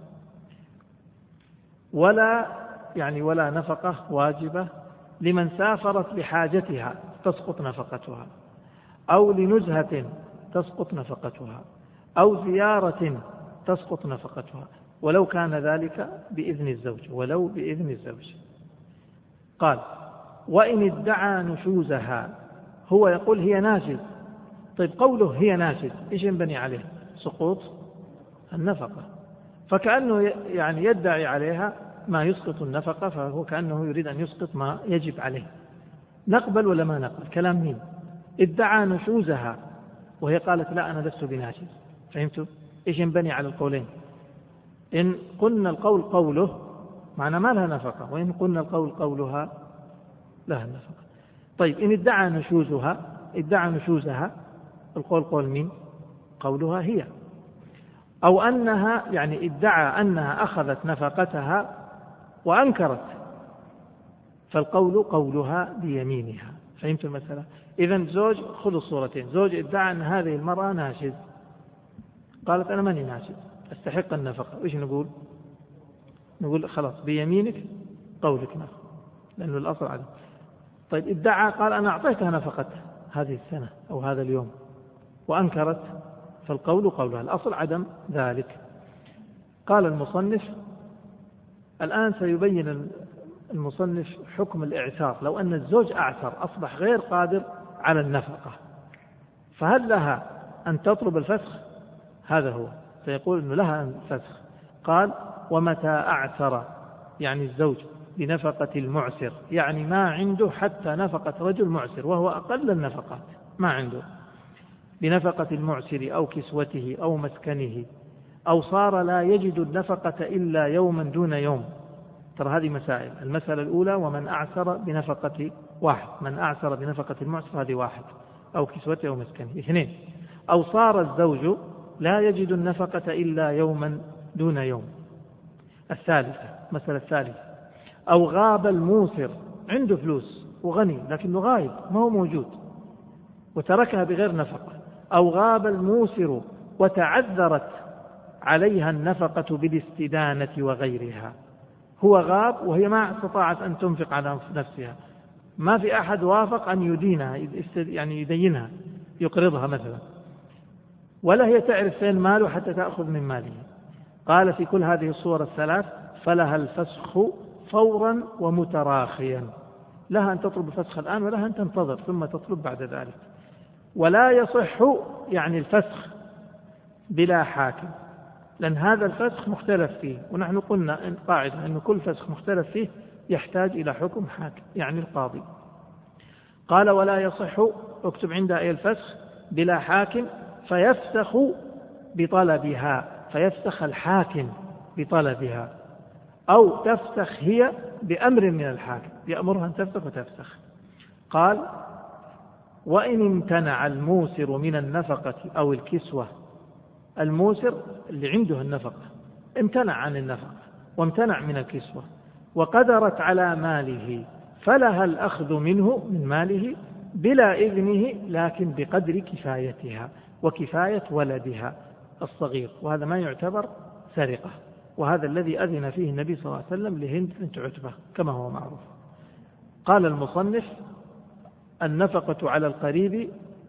Speaker 1: ولا نفقة واجبة لمن سافرت لحاجتها تسقط نفقتها، أو لنزهة تسقط نفقتها، أو زيارة تسقط نفقتها، ولو كان ذلك بإذن الزوج، ولو بإذن الزوج. قال وإن ادعى نشوزها، هو يقول هي ناشز. طيب قوله هي ناشز إيش ينبني عليه؟ سقوط النفقة، فكأنه يعني يدعي عليها ما يسقط النفقة، فهو كأنه يريد أن يسقط ما يجب عليه. نقبل ولا ما نقبل؟ كلام مين؟ ادعى نشوزها وهي قالت لا أنا لست بناشز. فهمتوا؟ إيش ينبني على القولين؟ إن قلنا القول قوله معنى ما لها نفقة، وإن قلنا القول قولها لها النفقة. طيب إن ادعى نشوزها القول قول مين؟ قولها هي، أو أنها يعني ادعى أنها أخذت نفقتها وأنكرت، فالقول قولها بيمينها. فهمت المسألة؟ إذن زوج، خذوا الصورتين، زوج ادعى أن هذه المرأة ناشز، قالت أنا ماني ناشز أستحق النفقة، وإيش نقول خلاص بيمينك قولك نفقة لأنه الأصل عدم. طيب ادعى قال أنا أعطيتها نفقة هذه السنة أو هذا اليوم وأنكرت، فالقول قولها، الأصل عدم ذلك. قال المصنف الآن سيبين المصنف حكم الإعسار. لو أن الزوج أعسر أصبح غير قادر على النفقة، فهل لها أن تطلب الفسخ؟ هذا هو، سيقول أنه لها الفسخ. قال ومتى أعسر يعني الزوج بنفقة المعسر، يعني ما عنده حتى نفقة رجل معسر وهو أقل النفقات ما عنده، بنفقة المعسر أو كسوته أو مسكنه، أو صار لا يجد النفقة إلا يوما دون يوم. ترى هذه مسائل. المسألة الأولى ومن أعسر بنفقة واحد، من أعسر بنفقة المعسر هذه واحد، أو كسوته أو مسكنه. اثنين، أو صار الزوج لا يجد النفقة إلا يوما دون يوم. الثالثة، مسألة الثالثة، أو غاب الموسر، عنده فلوس وغني لكنه غايب ما هو موجود وتركها بغير نفقة، أو غاب الموسر وتعذرت عليها النفقة بالاستدانة وغيرها، هو غاب وهي ما استطاعت أن تنفق على نفسها، ما في أحد وافق أن يدينها يعني يدينها يقرضها مثلا، ولا هي تعرف فين ماله حتى تأخذ من ماله. قال في كل هذه الصور الثلاث فلها الفسخ فورا ومتراخيا، لها أن تطلب الفسخ الآن ولها أن تنتظر ثم تطلب بعد ذلك. ولا يصح يعني الفسخ بلا حاكم، لأن هذا الفسخ مختلف فيه، ونحن قلنا إن قاعدة أن كل فسخ مختلف فيه يحتاج إلى حكم حاكم يعني القاضي. قال ولا يصح، اكتب عندها أي الفسخ بلا حاكم، فيفسخ بطلبها، فيفسخ الحاكم بطلبها، أو تفسخ هي بأمر من الحاكم يأمرها أن تفسخ وتفسخ. قال وإن امتنع الموسر من النفقة أو الكسوة، الموسر اللي عنده النفقة امتنع عن النفقة وامتنع من الكسوة وقدرت على ماله، فلها الأخذ منه من ماله بلا إذنه لكن بقدر كفايتها وكفاية ولدها الصغير، وهذا ما يعتبر سرقة، وهذا الذي أذن فيه النبي صلى الله عليه وسلم لهند بنت عتبة كما هو معروف. قال المصنف النفقة على القريب،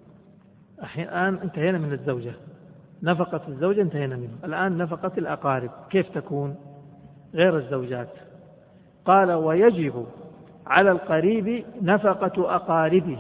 Speaker 1: الآن انتهينا من الزوجة، نفقة الزوجة انتهينا منه، الآن نفقة الأقارب كيف تكون غير الزوجات؟ قال ويجب على القريب نفقة أقاربه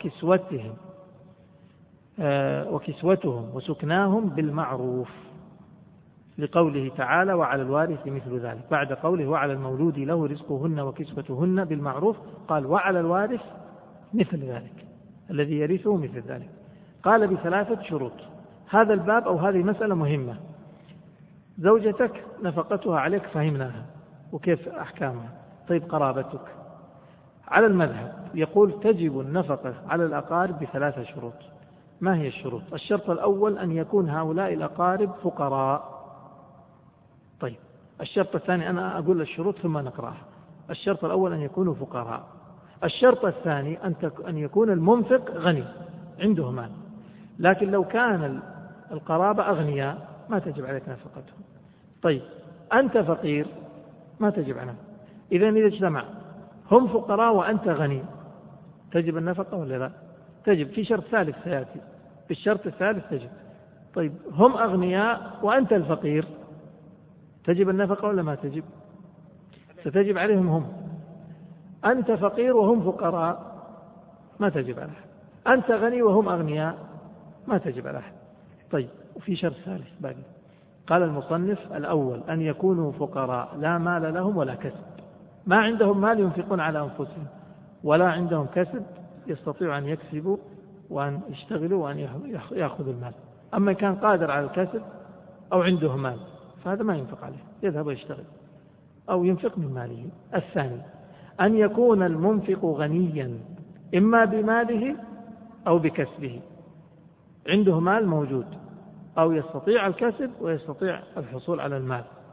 Speaker 1: وكسوتهم وسكناهم بالمعروف، لقوله تعالى وعلى الوارث مثل ذلك، بعد قوله وعلى المولود له رزقهن وكسوتهن بالمعروف قال وعلى الوارث مثل ذلك الذي يرثه مثل ذلك. قال بثلاثة شروط. هذا الباب أو هذه مسألة مهمة. زوجتك نفقتها عليك فهمناها وكيف أحكامها. طيب قرابتك، على المذهب يقول تجب النفقة على الأقارب بثلاثة شروط. ما هي الشروط؟ الشرط الأول أن يكون هؤلاء الأقارب فقراء. طيب الشرط الثاني، أنا أقول الشروط ثم نقرأها. الشرط الأول أن يكونوا فقراء. الشرط الثاني أن يكون المنفق غني عنده مال، لكن لو كان القرابة أغنياء ما تجب عليك نفقتهم. طيب أنت فقير ما تجب عنه. إذن إذا اجتمع هم فقراء وأنت غني تجب النفقة ولا لا؟ تجب. في شرط ثالث سيأتي، في الشرط الثالث تجب. طيب هم أغنياء وأنت الفقير تجب النفقة ولا ما تجب؟ ستجب عليهم هم. أنت فقير وهم فقراء ما تجب عليه. أنت غني وهم أغنياء ما تجب عليه. طيب وفي شرط ثالث باقي. قال المصنف الأول أن يكونوا فقراء لا مال لهم ولا كسب، ما عندهم مال ينفقون على أنفسهم ولا عندهم كسب يستطيعوا أن يكسبوا وأن يشتغلوا وأن يأخذوا المال. أما كان قادر على الكسب أو عنده مال، فهذا ما ينفق عليه، يذهب ويشتغل أو ينفق من ماله. الثاني أن يكون المنفق غنيا إما بماله أو بكسبه، عنده مال موجود أو يستطيع الكسب ويستطيع الحصول على المال،